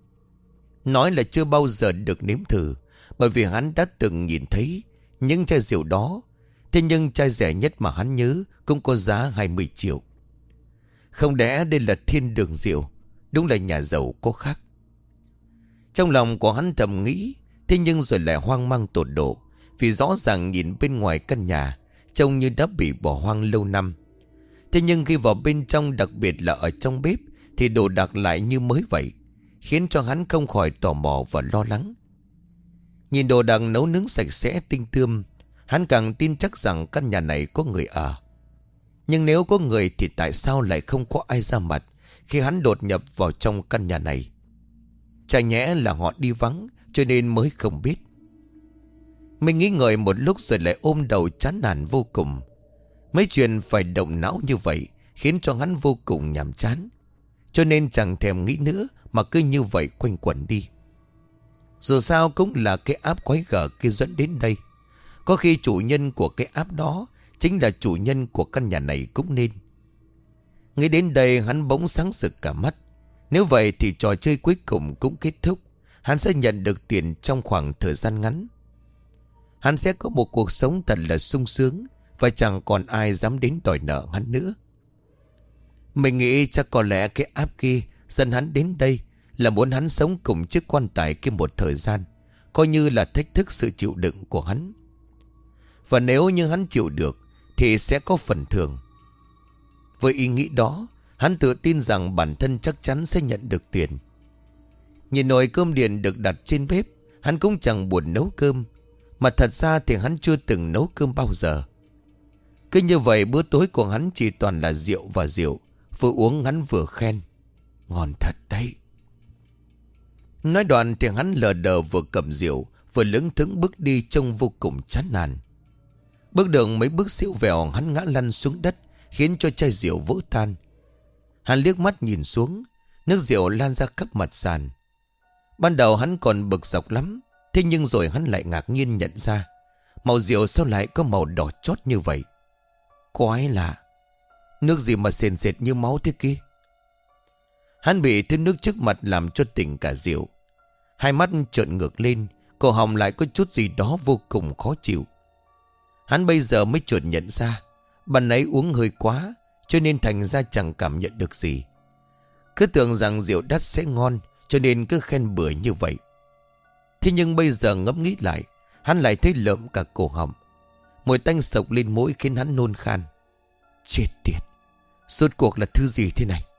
Nói là chưa bao giờ được nếm thử, bởi vì hắn đã từng nhìn thấy những chai rượu đó. Thế nhưng chai rẻ nhất mà hắn nhớ cũng có giá hai mươi triệu. Không lẽ đây là thiên đường rượu? Đúng là nhà giàu có khác. Trong lòng của hắn thầm nghĩ, thế nhưng rồi lại hoang mang tột độ. Vì rõ ràng nhìn bên ngoài căn nhà trông như đã bị bỏ hoang lâu năm. Thế nhưng khi vào bên trong, đặc biệt là ở trong bếp, thì đồ đạc lại như mới vậy, khiến cho hắn không khỏi tò mò và lo lắng. Nhìn đồ đạc nấu nướng sạch sẽ tinh tươm, hắn càng tin chắc rằng căn nhà này có người ở. Nhưng nếu có người thì tại sao lại không có ai ra mặt khi hắn đột nhập vào trong căn nhà này? Chả nhẽ là họ đi vắng cho nên mới không biết. Mình nghĩ ngợi một lúc rồi lại ôm đầu chán nản vô cùng. Mấy chuyện phải động não như vậy khiến cho hắn vô cùng nhàm chán, cho nên chẳng thèm nghĩ nữa mà cứ như vậy quanh quẩn đi. Dù sao cũng là cái app quái gở kia dẫn đến đây. Có khi chủ nhân của cái app đó chính là chủ nhân của căn nhà này cũng nên. Nghĩ đến đây hắn bỗng sáng rực cả mắt. Nếu vậy thì trò chơi cuối cùng cũng kết thúc. Hắn sẽ nhận được tiền trong khoảng thời gian ngắn. Hắn sẽ có một cuộc sống thật là sung sướng, và chẳng còn ai dám đến đòi nợ hắn nữa. Mình nghĩ chắc có lẽ cái app kia dẫn hắn đến đây là muốn hắn sống cùng chiếc quan tài kia một thời gian, coi như là thách thức sự chịu đựng của hắn. Và nếu như hắn chịu được thì sẽ có phần thưởng. Với ý nghĩ đó, hắn tự tin rằng bản thân chắc chắn sẽ nhận được tiền. Nhìn nồi cơm điện được đặt trên bếp, hắn cũng chẳng buồn nấu cơm. Mà thật ra thì hắn chưa từng nấu cơm bao giờ. Cứ như vậy bữa tối của hắn chỉ toàn là rượu và rượu. Vừa uống hắn vừa khen: ngon thật đấy. Nói đoạn thì hắn lờ đờ vừa cầm rượu vừa lững thững bước đi trông vô cùng chán nản. Bước đường mấy bước xíu vẹo hắn ngã lăn xuống đất, khiến cho chai rượu vỡ tan. Hắn liếc mắt nhìn xuống, nước rượu lan ra khắp mặt sàn. Ban đầu hắn còn bực dọc lắm, thế nhưng rồi hắn lại ngạc nhiên nhận ra màu rượu sao lại có màu đỏ chót như vậy. Quái lạ, nước gì mà sền sệt như máu thế kia. Hắn bị thêm nước trước mặt làm cho tỉnh cả rượu. Hai mắt trợn ngược lên, cổ họng lại có chút gì đó vô cùng khó chịu. Hắn bây giờ mới chợt nhận ra ban nãy uống hơi quá, cho nên thành ra chẳng cảm nhận được gì. Cứ tưởng rằng rượu đắt sẽ ngon, cho nên cứ khen bừa như vậy. Thế nhưng bây giờ ngẫm nghĩ lại, hắn lại thấy lợm cả cổ họng. Mùi tanh sộc lên mũi khiến hắn nôn khan. Chết tiệt, rốt cuộc là thứ gì thế này?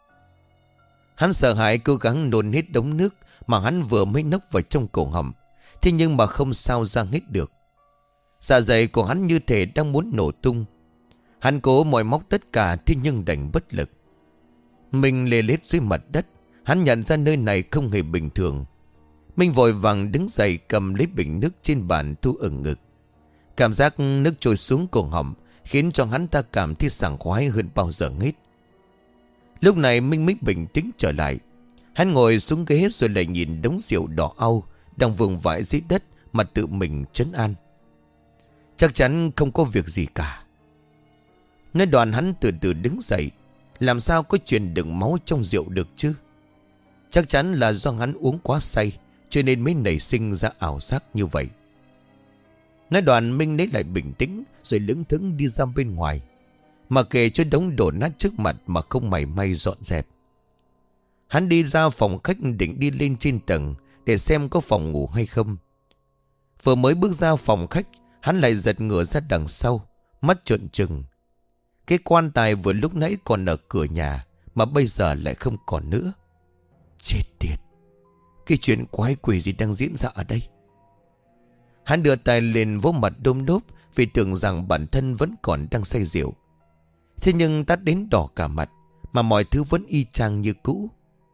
Hắn sợ hãi cố gắng nôn hết đống nước mà hắn vừa mới nốc vào trong cổ họng. Thế nhưng mà không sao ra hết được. Dạ dày của hắn như thể đang muốn nổ tung. Hắn cố moi móc tất cả, thế nhưng đành bất lực. Mình lê lết dưới mặt đất. Hắn nhận ra nơi này không hề bình thường. Mình vội vàng đứng dậy cầm lấy bình nước trên bàn thu ở ngực. Cảm giác nước trôi xuống cổ họng khiến cho hắn ta cảm thấy sảng khoái hơn bao giờ hết. Lúc này Minh mới bình tĩnh trở lại. Hắn ngồi xuống ghế rồi lại nhìn đống rượu đỏ au đang vương vãi dưới đất mà tự mình trấn an. Chắc chắn không có việc gì cả. Nói đoạn hắn từ từ đứng dậy. Làm sao có chuyện đựng máu trong rượu được chứ? Chắc chắn là do hắn uống quá say, cho nên mới nảy sinh ra ảo giác như vậy. Nói đoạn Minh lấy lại bình tĩnh rồi lững thững đi ra bên ngoài, mà kệ cho đống đổ nát trước mặt mà không mảy may dọn dẹp. Hắn đi ra phòng khách định đi lên trên tầng để xem có phòng ngủ hay không. Vừa mới bước ra phòng khách, hắn lại giật ngửa ra đằng sau, mắt trợn trừng. Cái quan tài vừa lúc nãy còn ở cửa nhà mà bây giờ lại không còn nữa. Chết tiệt, cái chuyện quái quỷ gì đang diễn ra ở đây? Hắn đưa tay lên vỗ mặt đôm đốp vì tưởng rằng bản thân vẫn còn đang say rượu. Thế nhưng tắt đến đỏ cả mặt, mà mọi thứ vẫn y chang như cũ.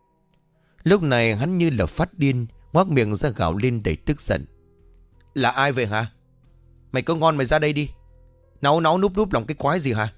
Lúc này hắn như là phát điên, ngoác miệng ra gào lên đầy tức giận. Là ai vậy hả? Mày có ngon mày ra đây đi. Náu náu núp núp lòng cái quái gì hả?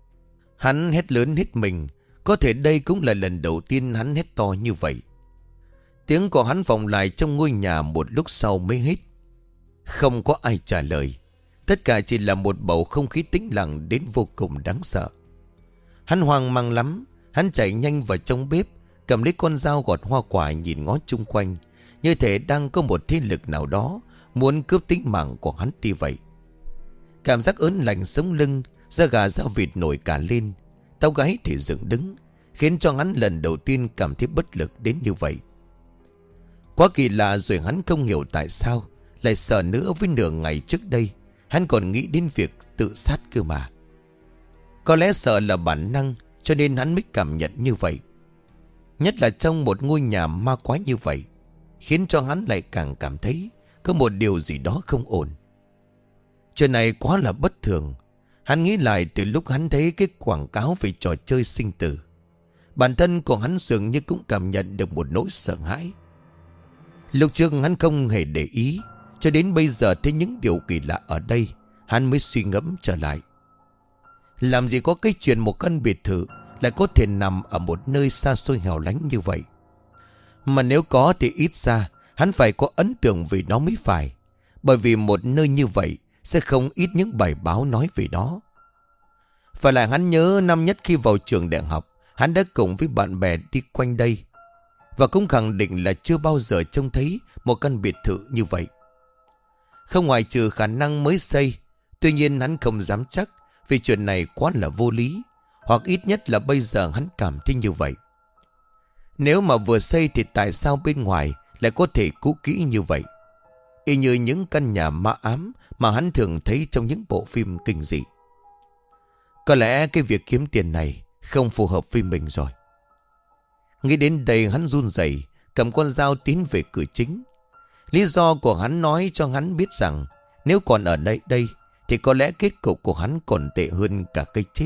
Hắn hét lớn hết mình. Có thể đây cũng là lần đầu tiên hắn hét to như vậy. Tiếng của hắn vọng lại trong ngôi nhà một lúc sau mới hết. Không có ai trả lời. Tất cả chỉ là một bầu không khí tĩnh lặng đến vô cùng đáng sợ. Hắn hoang mang lắm. Hắn chạy nhanh vào trong bếp, cầm lấy con dao gọt hoa quả, nhìn ngó chung quanh, như thể đang có một thế lực nào đó muốn cướp tính mạng của hắn đi vậy. Cảm giác ớn lạnh sống lưng, da gà da vịt nổi cả lên, tóc gáy thì dựng đứng, khiến cho hắn lần đầu tiên cảm thấy bất lực đến như vậy. Quá kỳ lạ rồi, hắn không hiểu tại sao lại sợ nữa. Với nửa ngày trước đây hắn còn nghĩ đến việc tự sát cơ mà. Có lẽ sợ là bản năng, cho nên hắn mới cảm nhận như vậy. Nhất là trong một ngôi nhà ma quái như vậy, khiến cho hắn lại càng cảm thấy có một điều gì đó không ổn. Chuyện này quá là bất thường. Hắn nghĩ lại từ lúc hắn thấy cái quảng cáo về trò chơi sinh tử, bản thân của hắn dường như cũng cảm nhận được một nỗi sợ hãi. Lúc trước hắn không hề để ý, cho đến bây giờ thấy những điều kỳ lạ ở đây, hắn mới suy ngẫm trở lại. Làm gì có cái chuyện một căn biệt thự lại có thể nằm ở một nơi xa xôi hẻo lánh như vậy. Mà nếu có thì ít ra hắn phải có ấn tượng về nó mới phải. Bởi vì một nơi như vậy sẽ không ít những bài báo nói về nó. Phải lại hắn nhớ năm nhất khi vào trường đại học, hắn đã cùng với bạn bè đi quanh đây, và cũng khẳng định là chưa bao giờ trông thấy một căn biệt thự như vậy. Không ngoại trừ khả năng mới xây. Tuy nhiên hắn không dám chắc, vì chuyện này quá là vô lý, hoặc ít nhất là bây giờ hắn cảm thấy như vậy. Nếu mà vừa xây thì tại sao bên ngoài lại có thể cũ kỹ như vậy, y như những căn nhà ma ám mà hắn thường thấy trong những bộ phim kinh dị. Có lẽ cái việc kiếm tiền này không phù hợp với mình rồi. Nghĩ đến đây hắn run rẩy, cầm con dao tiến về cửa chính. Lý do của hắn nói cho hắn biết rằng nếu còn ở đây đây thì có lẽ kết cục của hắn còn tệ hơn cả cái chết.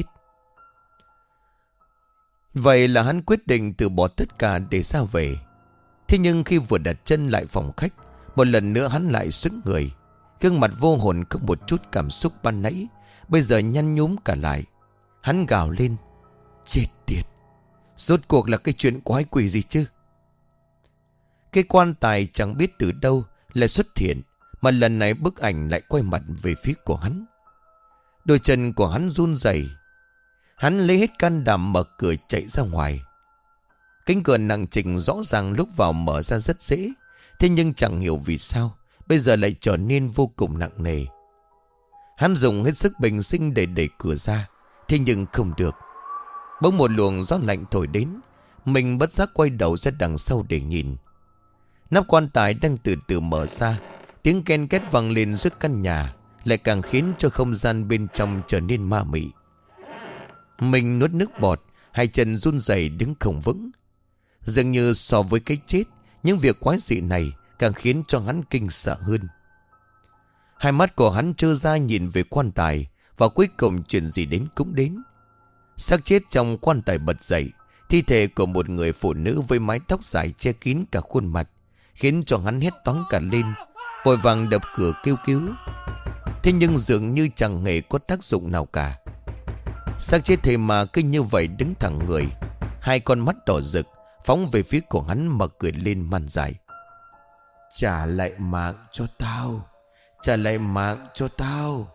Vậy là hắn quyết định từ bỏ tất cả để ra về. Thế nhưng khi vừa đặt chân lại phòng khách, một lần nữa hắn lại sững người. Gương mặt vô hồn không một chút cảm xúc ban nãy bây giờ nhăn nhúm cả lại. Hắn gào lên: chết tiệt, rốt cuộc là cái chuyện quái quỷ gì chứ? Cái quan tài chẳng biết từ đâu lại xuất hiện, mà lần này bức ảnh lại quay mặt về phía của hắn. Đôi chân của hắn run rẩy. Hắn lấy hết can đảm mở cửa chạy ra ngoài. Cánh cửa nặng trịch rõ ràng lúc vào mở ra rất dễ, thế nhưng chẳng hiểu vì sao bây giờ lại trở nên vô cùng nặng nề. Hắn dùng hết sức bình sinh để đẩy cửa ra, thế nhưng không được. Bỗng một luồng gió lạnh thổi đến, mình bất giác quay đầu ra đằng sau để nhìn. Nắp quan tài đang từ từ mở ra, tiếng ken két vang lên giữa căn nhà, lại càng khiến cho không gian bên trong trở nên ma mị. Mình nuốt nước bọt, hai chân run rẩy đứng không vững. Dường như so với cái chết, những việc quái dị này càng khiến cho hắn kinh sợ hơn. Hai mắt của hắn trơ ra nhìn về quan tài, và cuối cùng chuyện gì đến cũng đến. Xác chết trong quan tài bật dậy, thi thể của một người phụ nữ với mái tóc dài che kín cả khuôn mặt, khiến cho hắn hét toáng cả lên, vội vàng đập cửa kêu cứu. Thế nhưng dường như chẳng hề có tác dụng nào cả. Xác chết thế mà cứ như vậy đứng thẳng người, hai con mắt đỏ rực phóng về phía của hắn mà cười lên man dại: trả lại mạng cho tao, trả lại mạng cho tao.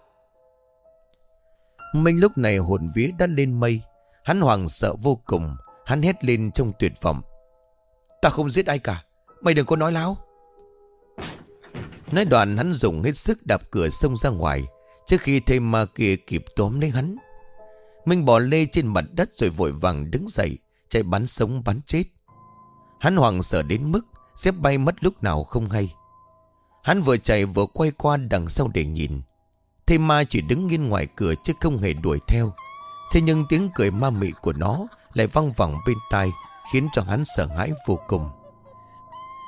Minh lúc này hồn vía đã lên mây. Hắn hoảng sợ vô cùng. Hắn hét lên trong tuyệt vọng: ta không giết ai cả, mày đừng có nói láo. Nói đoạn hắn dùng hết sức đạp cửa xông ra ngoài, trước khi thây ma kia kịp tóm lấy hắn. Minh bò lê trên mặt đất rồi vội vàng đứng dậy, chạy bắn sống bắn chết. Hắn hoảng sợ đến mức dép bay mất lúc nào không hay. Hắn vừa chạy vừa quay qua đằng sau để nhìn. Thây ma chỉ đứng nghiêng ngoài cửa chứ không hề đuổi theo. Thế nhưng tiếng cười ma mị của nó lại văng vẳng bên tai, khiến cho hắn sợ hãi vô cùng.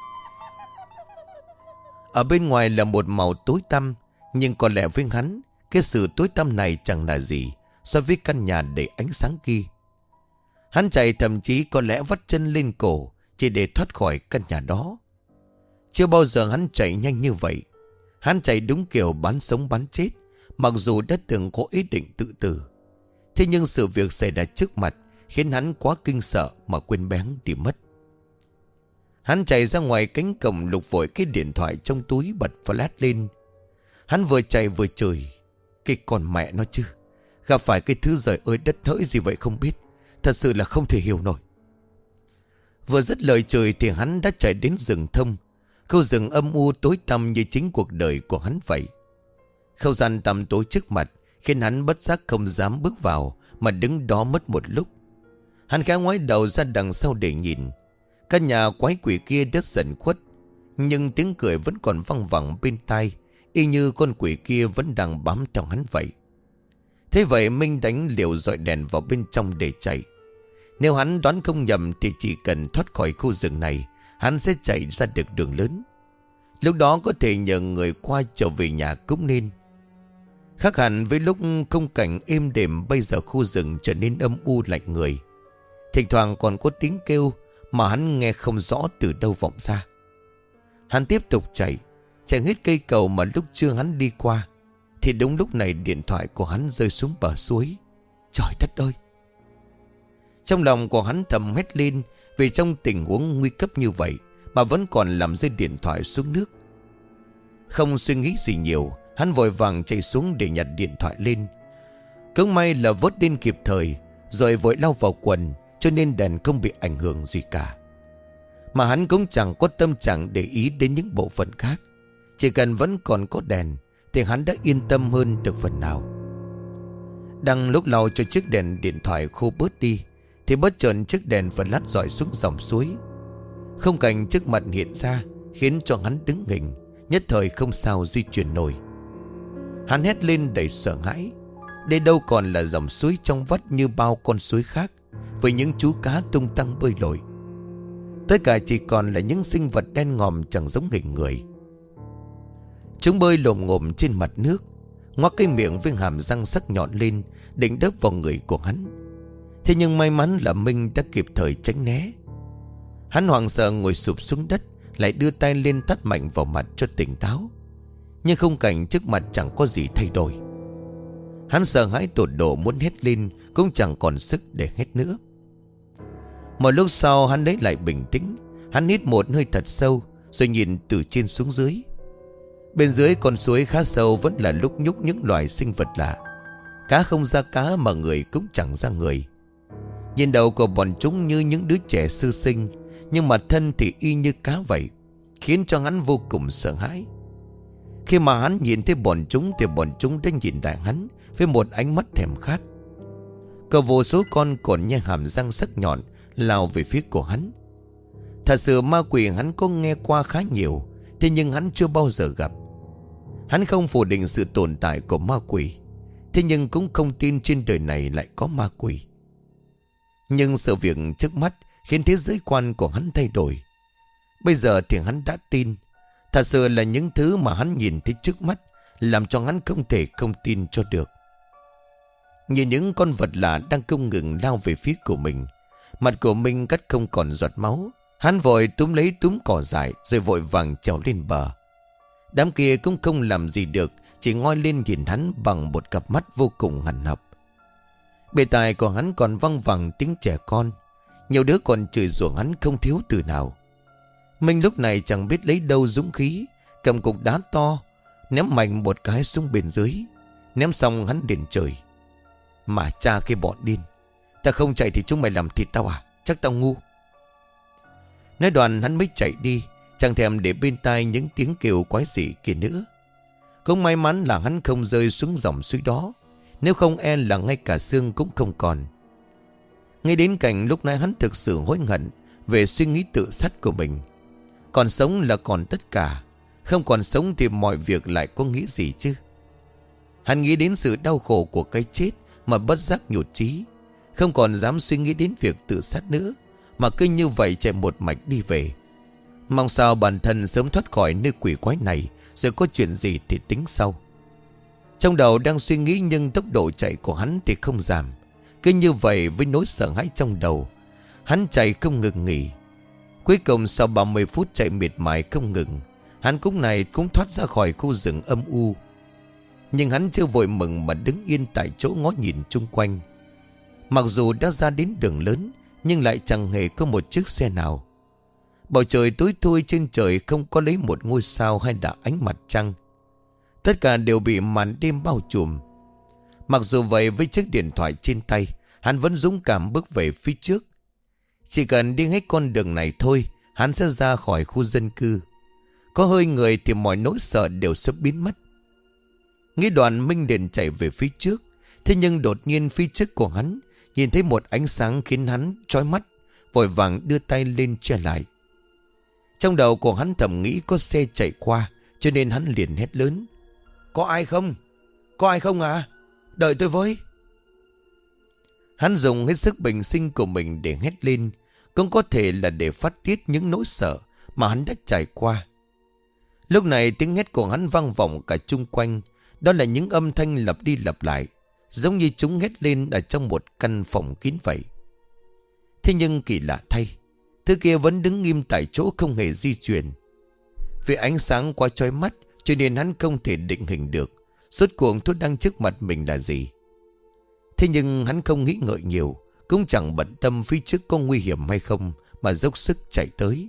Ở bên ngoài là một màu tối tăm, nhưng có lẽ với hắn, Cái sự tối tăm này chẳng là gì so với căn nhà đầy ánh sáng kia. Hắn chạy thậm chí có lẽ vắt chân lên cổ chỉ để thoát khỏi căn nhà đó. Chưa bao giờ hắn chạy nhanh như vậy. Hắn chạy đúng kiểu bán sống bán chết, mặc dù đã từng có ý định tự tử. Thế nhưng sự việc xảy ra trước mặt khiến hắn quá kinh sợ mà quên bén đi mất. Hắn chạy ra ngoài cánh cổng, lục vội cái điện thoại trong túi, bật flash lên. Hắn vừa chạy vừa chửi: cái con mẹ nó chứ, gặp phải cái thứ giời ơi đất hỡi gì vậy không biết. Thật sự là không thể hiểu nổi. Vừa dứt lời chửi thì hắn đã chạy đến rừng thông. Khu rừng âm u tối tăm như chính cuộc đời của hắn vậy. Không gian tăm tối trước mặt khiến hắn bất giác không dám bước vào, mà đứng đó mất một lúc. Hắn khẽ ngoái đầu ra đằng sau để nhìn. Căn nhà quái quỷ kia đã dần khuất, nhưng tiếng cười vẫn còn văng vẳng bên tai, y như con quỷ kia vẫn đang bám theo hắn vậy. Thế vậy Minh đánh liều dọi đèn vào bên trong để chạy. Nếu hắn đoán không nhầm thì chỉ cần thoát khỏi khu rừng này, hắn sẽ chạy ra được đường lớn. Lúc đó có thể nhờ người qua trở về nhà cũng nên. Khác hẳn với lúc khung cảnh êm đềm, bây giờ khu rừng trở nên âm u lạnh người. Thỉnh thoảng còn có tiếng kêu mà hắn nghe không rõ từ đâu vọng ra. Hắn tiếp tục chạy, chạy hết cây cầu mà lúc trưa hắn đi qua. Thì đúng lúc này điện thoại của hắn rơi xuống bờ suối. Trời đất ơi! Trong lòng của hắn thầm hét lên, vì trong tình huống nguy cấp như vậy mà vẫn còn làm rơi điện thoại xuống nước. Không suy nghĩ gì nhiều, hắn vội vàng chạy xuống để nhặt điện thoại lên. Cũng may là vớt đến kịp thời, rồi vội lau vào quần, cho nên đèn không bị ảnh hưởng gì cả. Mà hắn cũng chẳng có tâm trạng để ý đến những bộ phận khác. Chỉ cần vẫn còn có đèn thì hắn đã yên tâm hơn được phần nào. Đang lúc lau cho chiếc đèn điện thoại khô bớt đi thì bất chợt chiếc đèn vẫn lát rọi xuống dòng suối. Không cảnh trước mặt hiện ra khiến cho hắn đứng nghỉnh, nhất thời không sao di chuyển nổi. Hắn hét lên đầy sợ hãi. Đây đâu còn là dòng suối trong vắt như bao con suối khác, với những chú cá tung tăng bơi lội. Tất cả chỉ còn là những sinh vật đen ngòm chẳng giống hình người. Chúng bơi lồm ngồm trên mặt nước, ngoác cái miệng với hàm răng sắc nhọn lên định đớp vào người của hắn. Thế nhưng may mắn là Minh đã kịp thời tránh né. Hắn hoảng sợ ngồi sụp xuống đất, lại đưa tay lên tát mạnh vào mặt cho tỉnh táo. Nhưng khung cảnh trước mặt chẳng có gì thay đổi. Hắn sợ hãi tột độ, muốn hét lên cũng chẳng còn sức để hét nữa. Một lúc sau hắn lấy lại bình tĩnh. Hắn hít một hơi thật sâu, rồi nhìn từ trên xuống dưới. Bên dưới con suối khá sâu vẫn là lúc nhúc những loài sinh vật lạ. Cá không ra cá mà người cũng chẳng ra người. Nhìn đầu của bọn chúng như những đứa trẻ sơ sinh, nhưng mặt thân thì y như cá vậy, khiến cho hắn vô cùng sợ hãi. Khi mà hắn nhìn thấy bọn chúng thì bọn chúng đã nhìn lại hắn với một ánh mắt thèm khát. Có vô số con còn như hàm răng sắc nhọn lao về phía của hắn. Thật sự ma quỷ hắn có nghe qua khá nhiều, thế nhưng hắn chưa bao giờ gặp. Hắn không phủ định sự tồn tại của ma quỷ, thế nhưng cũng không tin trên đời này lại có ma quỷ. Nhưng sự việc trước mắt khiến thế giới quan của hắn thay đổi. Bây giờ thì hắn đã tin. Thật sự là những thứ mà hắn nhìn thấy trước mắt làm cho hắn không thể không tin cho được. Nhìn những con vật lạ đang không ngừng lao về phía của mình, mặt của mình cắt không còn giọt máu. Hắn vội túm lấy túm cỏ dại, rồi vội vàng trèo lên bờ. Đám kia cũng không làm gì được, chỉ ngoi lên nhìn hắn bằng một cặp mắt vô cùng hằn học. Bề tai của hắn còn văng vẳng tiếng trẻ con. Nhiều đứa còn chửi rủa hắn không thiếu từ nào. Minh lúc này chẳng biết lấy đâu dũng khí, cầm cục đá to ném mạnh một cái xuống bên dưới. Ném xong hắn liền chửi: mà cha cái bọn điên, ta không chạy thì chúng mày làm thịt tao à? Chắc tao ngu. Nói đoạn hắn mới chạy đi, chẳng thèm để bên tai những tiếng kêu quái dị kia nữa. Cũng may mắn là hắn không rơi xuống dòng suối đó, nếu không e là ngay cả xương cũng không còn. Ngay đến cảnh lúc nãy hắn thực sự hối hận về suy nghĩ tự sát của mình. Còn sống là còn tất cả, không còn sống thì mọi việc lại có nghĩa gì chứ. Hắn nghĩ đến sự đau khổ của cái chết mà bất giác nhụt chí, không còn dám suy nghĩ đến việc tự sát nữa, mà cứ như vậy chạy một mạch đi về. Mong sao bản thân sớm thoát khỏi nơi quỷ quái này, rồi có chuyện gì thì tính sau. Trong đầu đang suy nghĩ nhưng tốc độ chạy của hắn thì không giảm. Cứ như vậy với nỗi sợ hãi trong đầu, hắn chạy không ngừng nghỉ. Cuối cùng sau ba mươi phút chạy miệt mài không ngừng, hắn cũng này cũng thoát ra khỏi khu rừng âm u. Nhưng hắn chưa vội mừng mà đứng yên tại chỗ ngó nhìn chung quanh. Mặc dù đã ra đến đường lớn, nhưng lại chẳng hề có một chiếc xe nào. Bầu trời tối thui, trên trời không có lấy một ngôi sao hay là ánh mặt trăng. Tất cả đều bị màn đêm bao trùm. Mặc dù vậy, với chiếc điện thoại trên tay, hắn vẫn dũng cảm bước về phía trước. Chỉ cần đi hết con đường này thôi, hắn sẽ ra khỏi khu dân cư. Có hơi người thì mọi nỗi sợ đều sẽ biến mất. Nghĩ đoạn, Minh liền chạy về phía trước. Thế nhưng đột nhiên phía trước của hắn nhìn thấy một ánh sáng khiến hắn chói mắt, vội vàng đưa tay lên che lại. Trong đầu của hắn thầm nghĩ có xe chạy qua, cho nên hắn liền hét lớn: Có ai không? Có ai không à? Đợi tôi với. Hắn dùng hết sức bình sinh của mình để hét lên, cũng có thể là để phát tiết những nỗi sợ mà hắn đã trải qua. Lúc này tiếng hét của hắn vang vọng cả chung quanh. Đó là những âm thanh lặp đi lặp lại, giống như chúng hét lên ở trong một căn phòng kín vậy. Thế nhưng kỳ lạ thay, thứ kia vẫn đứng nghiêm tại chỗ không hề di chuyển. Vì ánh sáng quá chói mắt, cho nên hắn không thể định hình được rốt cuộc thứ đang trước mặt mình là gì. Thế nhưng hắn không nghĩ ngợi nhiều, cũng chẳng bận tâm phía trước có nguy hiểm hay không, mà dốc sức chạy tới.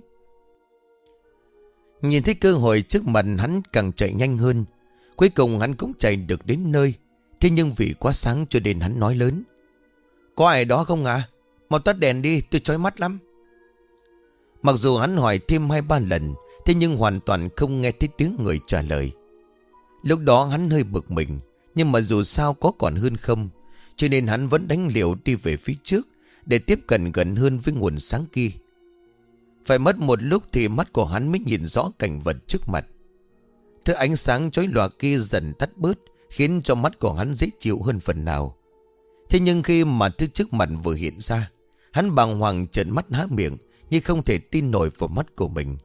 Nhìn thấy cơ hội trước mặt, hắn càng chạy nhanh hơn. Cuối cùng hắn cũng chạy được đến nơi. Thế nhưng vì quá sáng cho nên hắn nói lớn: Có ai đó không à? Mau tắt đèn đi, tôi chói mắt lắm. Mặc dù hắn hỏi thêm hai ba lần, thế nhưng hoàn toàn không nghe thấy tiếng người trả lời. Lúc đó hắn hơi bực mình, nhưng mà dù sao có còn hơn không, cho nên hắn vẫn đánh liều đi về phía trước, để tiếp cận gần hơn với nguồn sáng kia. Phải mất một lúc thì mắt của hắn mới nhìn rõ cảnh vật trước mặt. Thứ ánh sáng chói lòa kia dần tắt bớt, khiến cho mắt của hắn dễ chịu hơn phần nào. Thế nhưng khi mà thứ trước mặt vừa hiện ra, hắn bàng hoàng trợn mắt há miệng, như không thể tin nổi vào mắt của mình.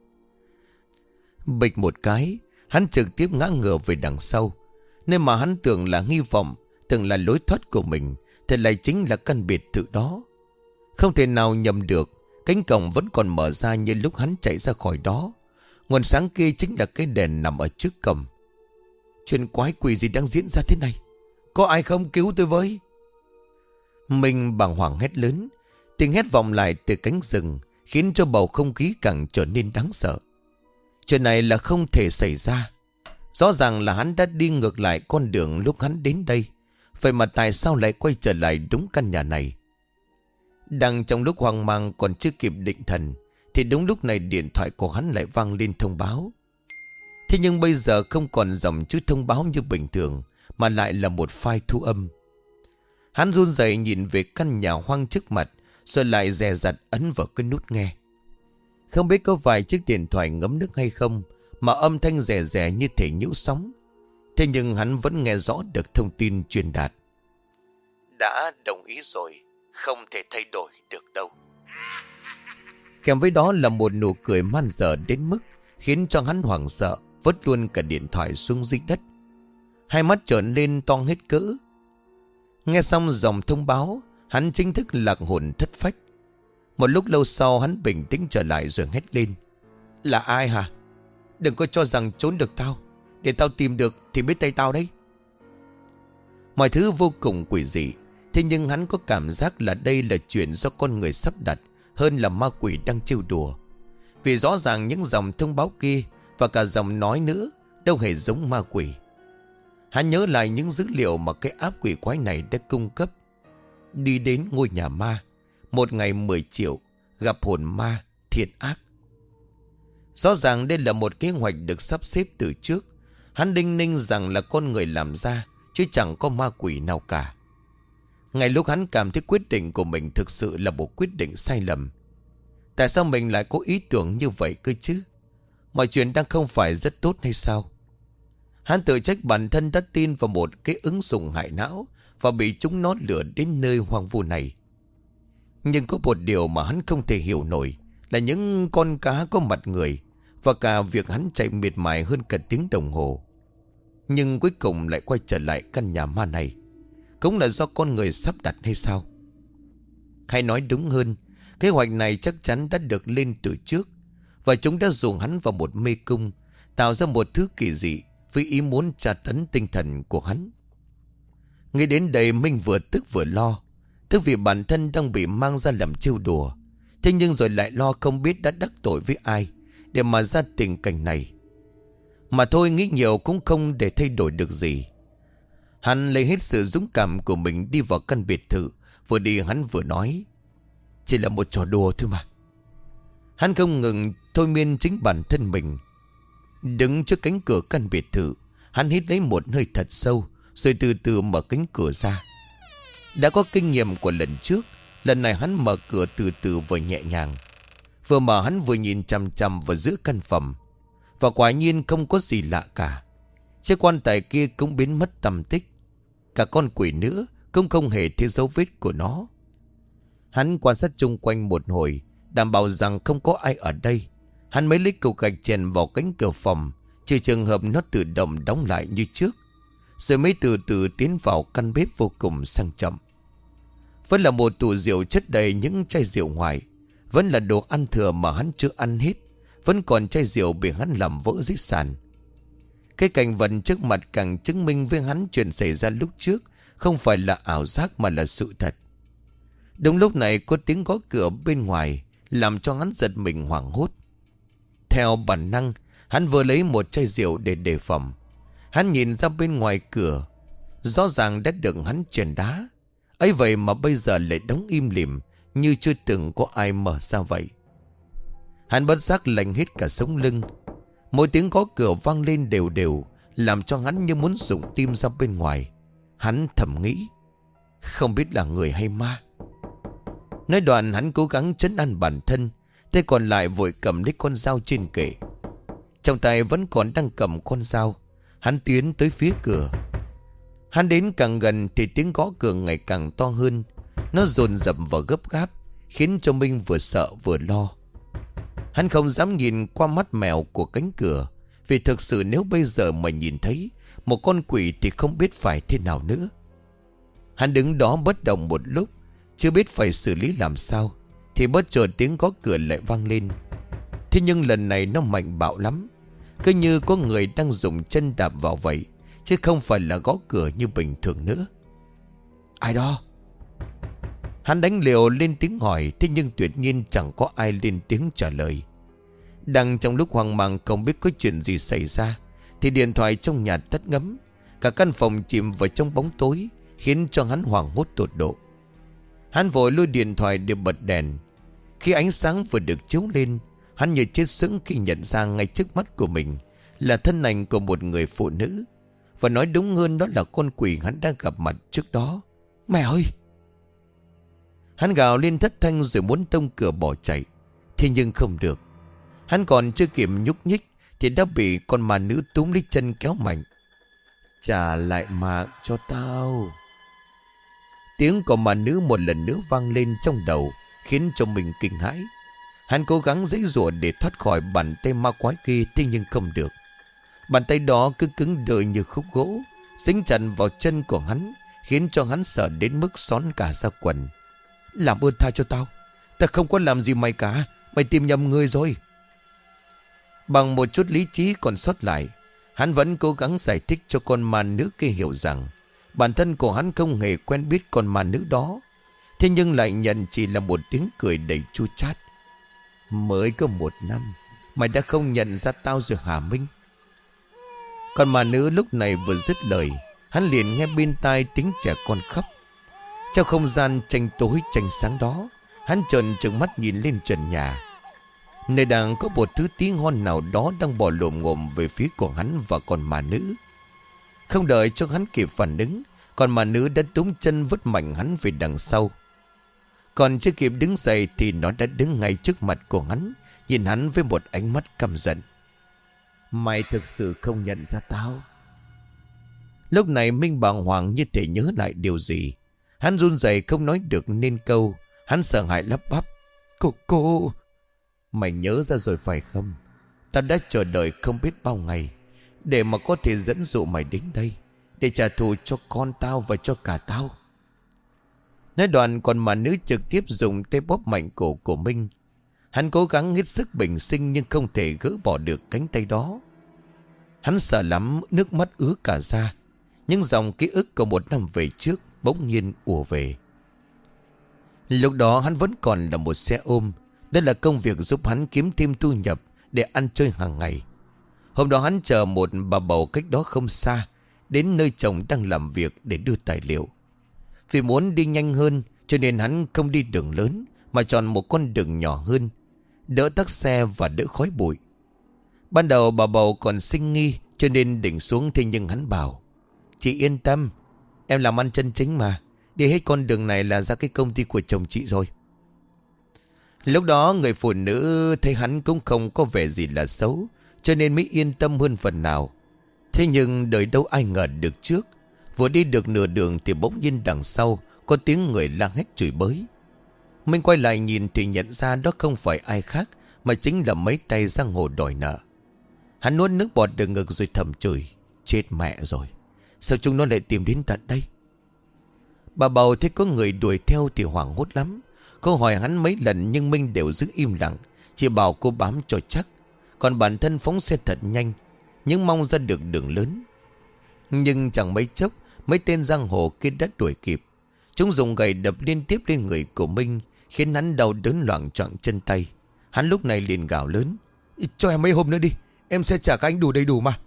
Bịch một cái, hắn trực tiếp ngã ngửa về đằng sau. Nơi mà hắn tưởng là hy vọng, tưởng là lối thoát của mình, thì lại chính là căn biệt thự đó. Không thể nào nhầm được, cánh cổng vẫn còn mở ra như lúc hắn chạy ra khỏi đó. Nguồn sáng kia chính là cái đèn nằm ở trước cổng. Chuyện quái quỷ gì đang diễn ra thế này? Có ai không, cứu tôi với? Mình bàng hoàng hét lớn. Tiếng hét vọng lại từ cánh rừng, khiến cho bầu không khí càng trở nên đáng sợ. Chuyện này là không thể xảy ra. Rõ ràng là hắn đã đi ngược lại con đường lúc hắn đến đây. Vậy mà tại sao lại quay trở lại đúng căn nhà này? Đang trong lúc hoang mang còn chưa kịp định thần, thì đúng lúc này điện thoại của hắn lại vang lên thông báo. Thế nhưng bây giờ không còn dòng chữ thông báo như bình thường, mà lại là một file thu âm. Hắn run rẩy nhìn về căn nhà hoang trước mặt, rồi lại dè dặt ấn vào cái nút nghe. Không biết có vài chiếc điện thoại ngấm nước hay không, mà âm thanh rè rè như thể nhiễu sóng. Thế nhưng hắn vẫn nghe rõ được thông tin truyền đạt: Đã đồng ý rồi, không thể thay đổi được đâu. Kèm với đó là một nụ cười man dở đến mức khiến cho hắn hoảng sợ, vứt luôn cả điện thoại xuống dưới đất. Hai mắt trợn lên to hết cỡ. Nghe xong dòng thông báo, hắn chính thức lạc hồn thất phách. Một lúc lâu sau hắn bình tĩnh trở lại rồi hét lên: Là ai hả? Đừng có cho rằng trốn được tao. Để tao tìm được thì biết tay tao đấy. Mọi thứ vô cùng quỷ dị. Thế nhưng hắn có cảm giác là đây là chuyện do con người sắp đặt, hơn là ma quỷ đang trêu đùa. Vì rõ ràng những dòng thông báo kia và cả dòng nói nữa đâu hề giống ma quỷ. Hắn nhớ lại những dữ liệu mà cái áp quỷ quái này đã cung cấp. Đi đến ngôi nhà ma, một ngày mười triệu, gặp hồn ma, thiện ác. Rõ ràng đây là một kế hoạch được sắp xếp từ trước. Hắn đinh ninh rằng là con người làm ra, chứ chẳng có ma quỷ nào cả. Ngay lúc hắn cảm thấy quyết định của mình thực sự là một quyết định sai lầm. Tại sao mình lại có ý tưởng như vậy cơ chứ? Mọi chuyện đang không phải rất tốt hay sao? Hắn tự trách bản thân đã tin vào một cái ứng dụng hại não và bị chúng nó lừa đến nơi hoang vu này. Nhưng có một điều mà hắn không thể hiểu nổi là những con cá có mặt người, và cả việc hắn chạy miệt mài hơn cả tiếng đồng hồ. Nhưng cuối cùng lại quay trở lại căn nhà ma này. Cũng là do con người sắp đặt hay sao? Hay nói đúng hơn, kế hoạch này chắc chắn đã được lên từ trước, và chúng đã dùng hắn vào một mê cung, tạo ra một thứ kỳ dị với ý muốn tra tấn tinh thần của hắn. Nghĩ đến đây Minh vừa tức vừa lo. Tức vì bản thân đang bị mang ra làm trêu đùa, thế nhưng rồi lại lo không biết đã đắc tội với ai để mà ra tình cảnh này. Mà thôi, nghĩ nhiều cũng không để thay đổi được gì. Hắn lấy hết sự dũng cảm của mình đi vào căn biệt thự. Vừa đi hắn vừa nói, chỉ là một trò đùa thôi mà. Hắn không ngừng thôi miên chính bản thân mình. Đứng trước cánh cửa căn biệt thự, hắn hít lấy một hơi thật sâu, rồi từ từ mở cánh cửa ra. Đã có kinh nghiệm của lần trước, lần này hắn mở cửa từ từ và nhẹ nhàng. Vừa mở hắn vừa nhìn chằm chằm vào giữa căn phòng. Và quả nhiên không có gì lạ cả. Chiếc quan tài kia cũng biến mất tăm tích. Cả con quỷ nữa cũng không hề thấy dấu vết của nó. Hắn quan sát chung quanh một hồi, đảm bảo rằng không có ai ở đây. Hắn mới lấy cục gạch chèn vào cánh cửa phòng, trừ trường hợp nó tự động đóng lại như trước, rồi mới từ từ tiến vào căn bếp vô cùng sang trọng. Vẫn là một tủ rượu chất đầy những chai rượu ngoài. Vẫn là đồ ăn thừa mà hắn chưa ăn hết. Vẫn còn chai rượu bị hắn làm vỡ dưới sàn. Cái cảnh vật trước mặt càng chứng minh với hắn chuyện xảy ra lúc trước không phải là ảo giác mà là sự thật. Đúng lúc này có tiếng gõ cửa bên ngoài, làm cho hắn giật mình hoảng hốt. Theo bản năng, hắn vừa lấy một chai rượu để đề phòng. Hắn nhìn ra bên ngoài cửa, rõ ràng đã được hắn chèn đá. Ấy vậy mà bây giờ lại đóng im lìm, như chưa từng có ai mở ra vậy. Hắn bất giác lạnh hết cả sống lưng. Mỗi tiếng gõ cửa vang lên đều đều, làm cho hắn như muốn rụng tim ra bên ngoài. Hắn thầm nghĩ, không biết là người hay ma. Nói đoạn hắn cố gắng trấn an bản thân, tay còn lại vội cầm lấy con dao trên kệ. Trong tay vẫn còn đang cầm con dao, hắn tiến tới phía cửa. Hắn đến càng gần thì tiếng gõ cửa ngày càng to hơn. Nó dồn dập và gấp gáp, khiến cho Minh vừa sợ vừa lo. Hắn không dám nhìn qua mắt mèo của cánh cửa, vì thực sự nếu bây giờ mà nhìn thấy một con quỷ thì không biết phải thế nào nữa. Hắn đứng đó bất động một lúc, chưa biết phải xử lý làm sao, thì bất chợt tiếng gõ cửa lại vang lên. Thế nhưng lần này nó mạnh bạo lắm, cứ như có người đang dùng chân đạp vào vậy, chứ không phải là gõ cửa như bình thường nữa. Ai đó? Hắn đánh liều lên tiếng hỏi, thế nhưng tuyệt nhiên chẳng có ai lên tiếng trả lời. Đang trong lúc hoang mang không biết có chuyện gì xảy ra, thì điện thoại trong nhà tắt ngấm. Cả căn phòng chìm vào trong bóng tối, khiến cho hắn hoảng hốt tột độ. Hắn vội lôi điện thoại để bật đèn. Khi ánh sáng vừa được chiếu lên, hắn như chết sững khi nhận ra ngay trước mắt của mình là thân ảnh của một người phụ nữ. Và nói đúng hơn, đó là con quỷ hắn đã gặp mặt trước đó. Mẹ ơi! Hắn gào lên thất thanh rồi muốn tông cửa bỏ chạy. Thế nhưng không được. Hắn còn chưa kịp nhúc nhích thì đã bị con ma nữ túm lấy chân kéo mạnh. Trả lại mạng cho tao. Tiếng của ma nữ một lần nữa vang lên trong đầu, khiến cho mình kinh hãi. Hắn cố gắng giãy giụa để thoát khỏi bàn tay ma quái kia, thế nhưng không được. Bàn tay đó cứ cứng đờ như khúc gỗ, dính chặt vào chân của hắn, khiến cho hắn sợ đến mức xón cả ra quần. Làm ơn tha cho tao, ta không có làm gì mày cả, mày tìm nhầm người rồi. Bằng một chút lý trí còn sót lại, hắn vẫn cố gắng giải thích cho con ma nữ kia hiểu rằng bản thân của hắn không hề quen biết con ma nữ đó. Thế nhưng lại nhận chỉ là một tiếng cười đầy chua chát. Mới có một năm, mày đã không nhận ra tao rồi hả Minh? Con ma nữ lúc này vừa dứt lời, hắn liền nghe bên tai tiếng trẻ con khóc. Trong không gian tranh tối tranh sáng đó, hắn trợn trừng mắt nhìn lên trần nhà. Nơi đang có một thứ tí hon nào đó đang bò lồm ngồm về phía của hắn và con ma nữ. Không đợi cho hắn kịp phản ứng, con ma nữ đã túm chân vứt mạnh hắn về đằng sau. Còn chưa kịp đứng dậy thì nó đã đứng ngay trước mặt của hắn, nhìn hắn với một ánh mắt căm giận. Mày thực sự không nhận ra tao? Lúc này Minh bàng hoàng như thể nhớ lại điều gì. Hắn run rẩy không nói được nên câu. Hắn sợ hãi lắp bắp. Cô, cô... Mày nhớ ra rồi phải không? Ta đã chờ đợi không biết bao ngày, để mà có thể dẫn dụ mày đến đây, để trả thù cho con tao và cho cả tao. Nói đoạn còn mà nữ trực tiếp dùng tay bóp mạnh cổ của Minh. Hắn cố gắng hết sức bình sinh nhưng không thể gỡ bỏ được cánh tay đó. Hắn sợ lắm, nước mắt ứa cả ra. Những dòng ký ức của một năm về trước bỗng nhiên ùa về. Lúc đó hắn vẫn còn là một xe ôm. Đây là công việc giúp hắn kiếm thêm thu nhập để ăn chơi hàng ngày. Hôm đó hắn chờ một bà bầu cách đó không xa đến nơi chồng đang làm việc để đưa tài liệu. Vì muốn đi nhanh hơn cho nên hắn không đi đường lớn mà chọn một con đường nhỏ hơn, đỡ tắc xe và đỡ khói bụi. Ban đầu bà bầu còn sinh nghi cho nên định xuống, thế nhưng hắn bảo: "Chị yên tâm, em làm ăn chân chính mà. Đi hết con đường này là ra cái công ty của chồng chị rồi." Lúc đó người phụ nữ thấy hắn cũng không có vẻ gì là xấu, cho nên mới yên tâm hơn phần nào. Thế nhưng đời đâu ai ngờ được trước, vừa đi được nửa đường thì bỗng nhiên đằng sau có tiếng người la hét chửi bới. Mình quay lại nhìn thì nhận ra đó không phải ai khác mà chính là mấy tay giang hồ đòi nợ. Hắn nuốt nước bọt từ ngực rồi thầm chửi: "Chết mẹ rồi, sao chúng nó lại tìm đến tận đây?" Bà bầu thấy có người đuổi theo thì hoảng hốt lắm. Cô hỏi hắn mấy lần nhưng Minh đều giữ im lặng, chỉ bảo cô bám cho chắc. Còn bản thân phóng xe thật nhanh, nhưng mong ra được đường lớn. Nhưng chẳng mấy chốc mấy tên giang hồ kia đã đuổi kịp. Chúng dùng gậy đập liên tiếp lên người của Minh, khiến hắn đau đớn loạng choạng chân tay. Hắn lúc này liền gào lớn: "Cho em mấy hôm nữa đi, em sẽ trả các anh đủ đầy đủ mà."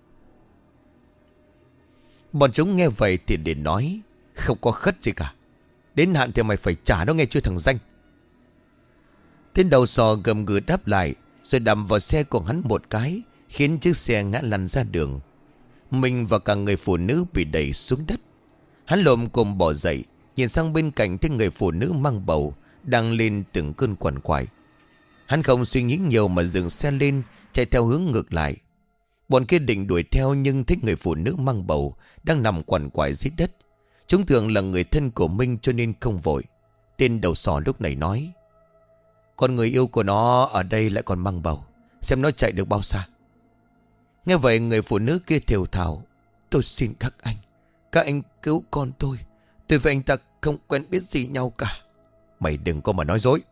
Bọn chúng nghe vậy thì liền nói: "Không có khất gì cả, đến hạn thì mày phải trả nó, nghe chưa thằng danh." Tên đầu sò gầm gừ đáp lại, rồi đâm vào xe của hắn một cái, khiến chiếc xe ngã lăn ra đường. Mình và cả người phụ nữ bị đẩy xuống đất. Hắn lồm cồm bò dậy, nhìn sang bên cạnh thấy người phụ nữ mang bầu đang lên từng cơn quằn quại. Hắn không suy nghĩ nhiều mà dừng xe lên, chạy theo hướng ngược lại. Bọn kia định đuổi theo nhưng thấy người phụ nữ mang bầu đang nằm quằn quại dưới đất. Chúng tưởng là người thân của Minh cho nên không vội. Tên đầu sò lúc này nói: "Con người yêu của nó ở đây lại còn mang bầu, xem nó chạy được bao xa." Nghe vậy người phụ nữ kia thều thào: "Tôi xin các anh, các anh cứu con tôi. Tôi và anh ta không quen biết gì nhau cả." "Mày đừng có mà nói dối."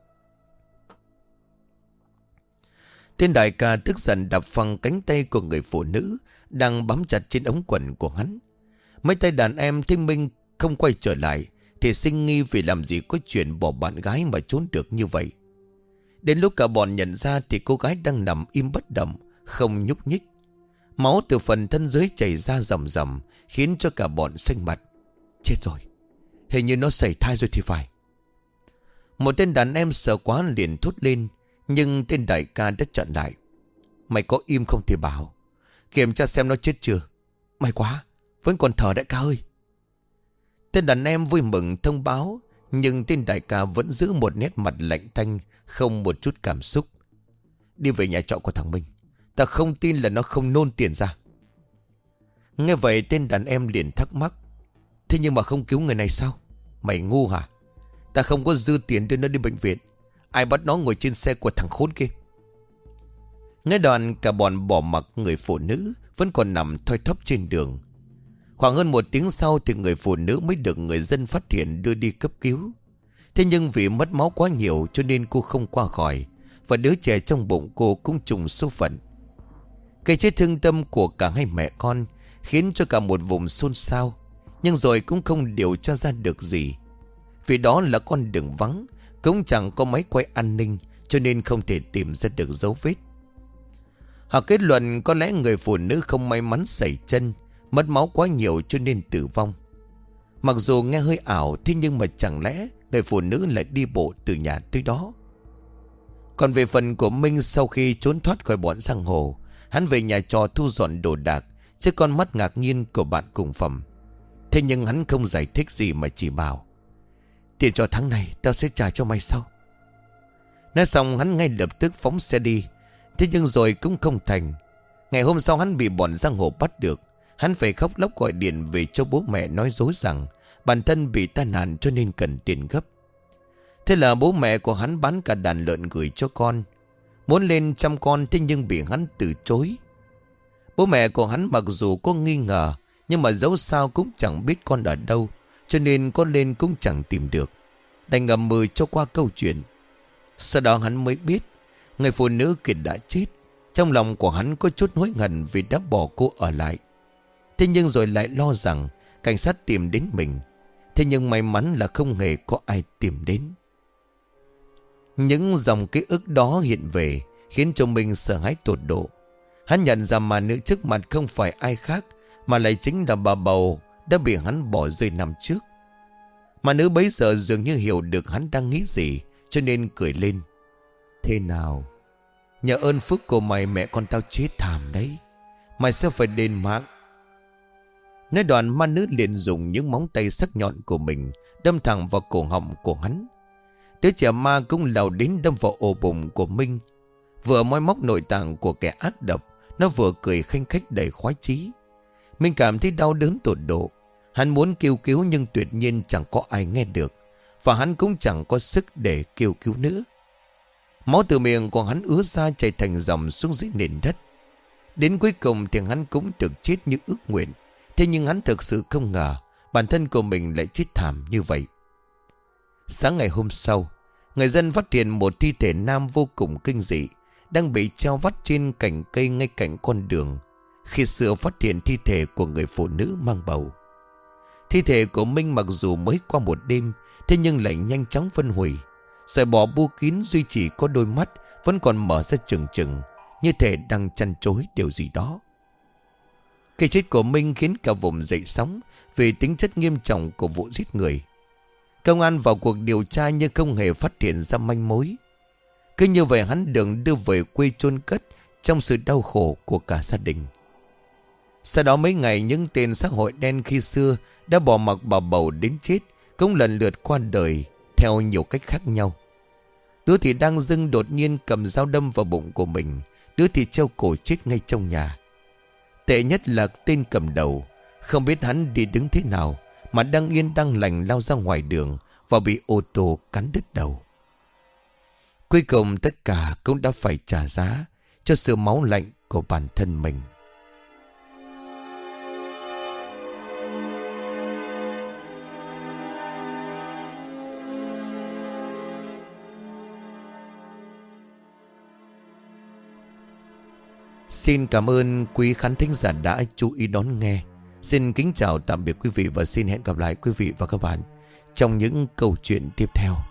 Tên đại ca tức giận đập phăng cánh tay của người phụ nữ đang bám chặt trên ống quần của hắn. Mấy tay đàn em thấy Minh không quay trở lại thì sinh nghi vì làm gì có chuyện bỏ bạn gái mà trốn được như vậy. Đến lúc cả bọn nhận ra thì cô gái đang nằm im bất động, không nhúc nhích. Máu từ phần thân dưới chảy ra rầm rầm, khiến cho cả bọn xanh mặt. Chết rồi, hình như nó sảy thai rồi thì phải. Một tên đàn em sợ quá liền thốt lên, nhưng tên đại ca đã chặn lại. "Mày có im không thì bảo, kiểm tra xem nó chết chưa." "May quá, vẫn còn thở đại ca ơi." Tên đàn em vui mừng thông báo, nhưng tên đại ca vẫn giữ một nét mặt lạnh tanh, không một chút cảm xúc. "Đi về nhà trọ của thằng Minh, ta không tin là nó không nôn tiền ra." Nghe vậy tên đàn em liền thắc mắc: "Thế nhưng mà không cứu người này sao?" "Mày ngu hả? Ta không có dư tiền đưa nó đi bệnh viện. Ai bắt nó ngồi trên xe của thằng khốn kia?" Nghe đoạn cả bọn bỏ mặc người phụ nữ vẫn còn nằm thoi thóp trên đường. Khoảng hơn một tiếng sau thì người phụ nữ mới được người dân phát hiện đưa đi cấp cứu. Thế nhưng vì mất máu quá nhiều cho nên cô không qua khỏi, và đứa trẻ trong bụng cô cũng trùng số phận. Cái chết thương tâm của cả hai mẹ con khiến cho cả một vùng xôn xao, nhưng rồi cũng không điều tra ra được gì. Vì đó là con đường vắng, cũng chẳng có máy quay an ninh, cho nên không thể tìm ra được dấu vết. Họ kết luận có lẽ người phụ nữ không may mắn sẩy chân, mất máu quá nhiều cho nên tử vong. Mặc dù nghe hơi ảo, thế nhưng mà chẳng lẽ người phụ nữ lại đi bộ từ nhà tới đó. Còn về phần của Minh, sau khi trốn thoát khỏi bọn giang hồ, hắn về nhà trọ thu dọn đồ đạc trước con mắt ngạc nhiên của bạn cùng phòng. Thế nhưng hắn không giải thích gì mà chỉ bảo: "Tiền cho tháng này tao sẽ trả cho mày sau." Nói xong hắn ngay lập tức phóng xe đi. Thế nhưng rồi cũng không thành. Ngày hôm sau hắn bị bọn giang hồ bắt được. Hắn phải khóc lóc gọi điện về cho bố mẹ nói dối rằng bản thân bị tai nạn cho nên cần tiền gấp. Thế là bố mẹ của hắn bán cả đàn lợn gửi cho con, muốn lên chăm con, thế nhưng bị hắn từ chối. Bố mẹ của hắn mặc dù có nghi ngờ, nhưng mà dẫu sao cũng chẳng biết con ở đâu, cho nên con lên cũng chẳng tìm được, đành ngầm mừ cho qua câu chuyện. Sau đó hắn mới biết người phụ nữ kia đã chết. Trong lòng của hắn có chút hối hận vì đã bỏ cô ở lại. Thế nhưng rồi lại lo rằng cảnh sát tìm đến mình. Thế nhưng may mắn là không hề có ai tìm đến. Những dòng ký ức đó hiện về khiến cho mình sợ hãi tột độ. Hắn nhận ra mà nữ trước mặt không phải ai khác, mà lại chính là bà bầu đã bị hắn bỏ rơi năm trước. Mà nữ bấy giờ dường như hiểu được hắn đang nghĩ gì, cho nên cười lên. Thế nào? Nhờ ơn phước của mày mẹ con tao chết thảm đấy. Mày sẽ phải đền mạng. Nói đoạn ma nữ liền dùng những móng tay sắc nhọn của mình đâm thẳng vào cổ họng của hắn. Đứa trẻ ma cũng lao đến đâm vào ổ bụng của Minh. Vừa moi móc nội tạng của kẻ ác độc, nó vừa cười khanh khách đầy khoái chí. Minh cảm thấy đau đớn tột độ. Hắn muốn kêu cứu nhưng tuyệt nhiên chẳng có ai nghe được, và hắn cũng chẳng có sức để kêu cứu nữa. Máu từ miệng của hắn ứa ra chảy thành dòng xuống dưới nền đất. Đến cuối cùng thì hắn cũng được chết như ước nguyện. Thế nhưng hắn thực sự không ngờ bản thân của mình lại chết thảm như vậy. Sáng ngày hôm sau, người dân phát hiện một thi thể nam vô cùng kinh dị đang bị treo vắt trên cành cây ngay cạnh con đường. Khi xưa phát hiện thi thể của người phụ nữ mang bầu. Thi thể của Minh mặc dù mới qua một đêm, thế nhưng lại nhanh chóng phân hủy. Sợi bò bu kín duy chỉ có đôi mắt vẫn còn mở ra trừng trừng, như thể đang chăn chối điều gì đó. Cái chết của Minh khiến cả vùng dậy sóng vì tính chất nghiêm trọng của vụ giết người. Công an vào cuộc điều tra nhưng không hề phát hiện ra manh mối. Cứ như vậy hắn được đưa về quê chôn cất trong sự đau khổ của cả gia đình. Sau đó mấy ngày, những tên xã hội đen khi xưa đã bỏ mặc bà bầu đến chết cũng lần lượt qua đời theo nhiều cách khác nhau. Đứa thì đang dưng đột nhiên cầm dao đâm vào bụng của mình, đứa thì treo cổ chết ngay trong nhà. Tệ nhất là tên cầm đầu, không biết hắn đi đứng thế nào mà đang yên đang lành lao ra ngoài đường và bị ô tô cắn đứt đầu. Cuối cùng tất cả cũng đã phải trả giá cho sự máu lạnh của bản thân mình. Xin cảm ơn quý khán thính giả đã chú ý đón nghe. Xin kính chào tạm biệt quý vị và xin hẹn gặp lại quý vị và các bạn trong những câu chuyện tiếp theo.